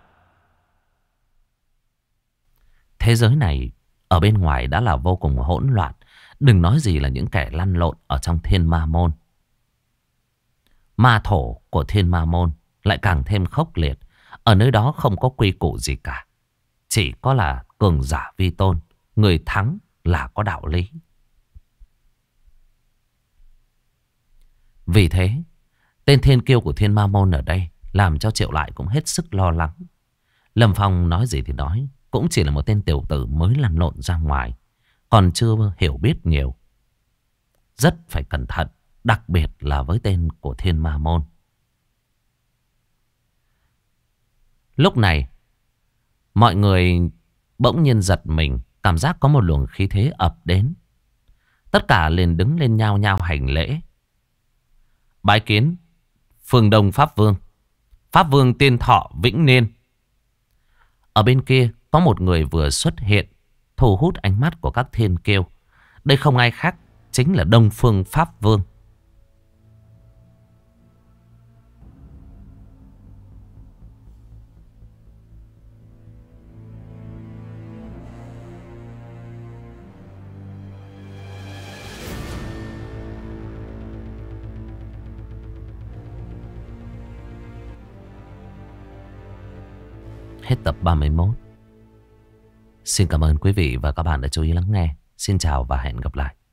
B: Thế giới này ở bên ngoài đã là vô cùng hỗn loạn, đừng nói gì là những kẻ lăn lộn ở trong Thiên Ma Môn. Ma thổ của Thiên Ma Môn lại càng thêm khốc liệt. Ở nơi đó không có quy củ gì cả, chỉ có là cường giả vi tôn, người thắng là có đạo lý. Vì thế, tên thiên kiêu của Thiên Ma Môn ở đây làm cho Triệu Lại cũng hết sức lo lắng. Lâm Phong nói gì thì nói, cũng chỉ là một tên tiểu tử mới lăn lộn ra ngoài, còn chưa hiểu biết nhiều. Rất phải cẩn thận, đặc biệt là với tên của Thiên Ma Môn. Lúc này, mọi người bỗng nhiên giật mình, cảm giác có một luồng khí thế ập đến. Tất cả liền đứng lên nhao nhao hành lễ. Bái kiến Phương Đông Pháp Vương. Pháp Vương tiên thọ vĩnh niên. Ở bên kia có một người vừa xuất hiện, thu hút ánh mắt của các thiên kiêu. Đây không ai khác, chính là Đông Phương Pháp Vương. Hết tập 31. Xin cảm ơn quý vị và các bạn đã chú ý lắng nghe. Xin chào và hẹn gặp lại.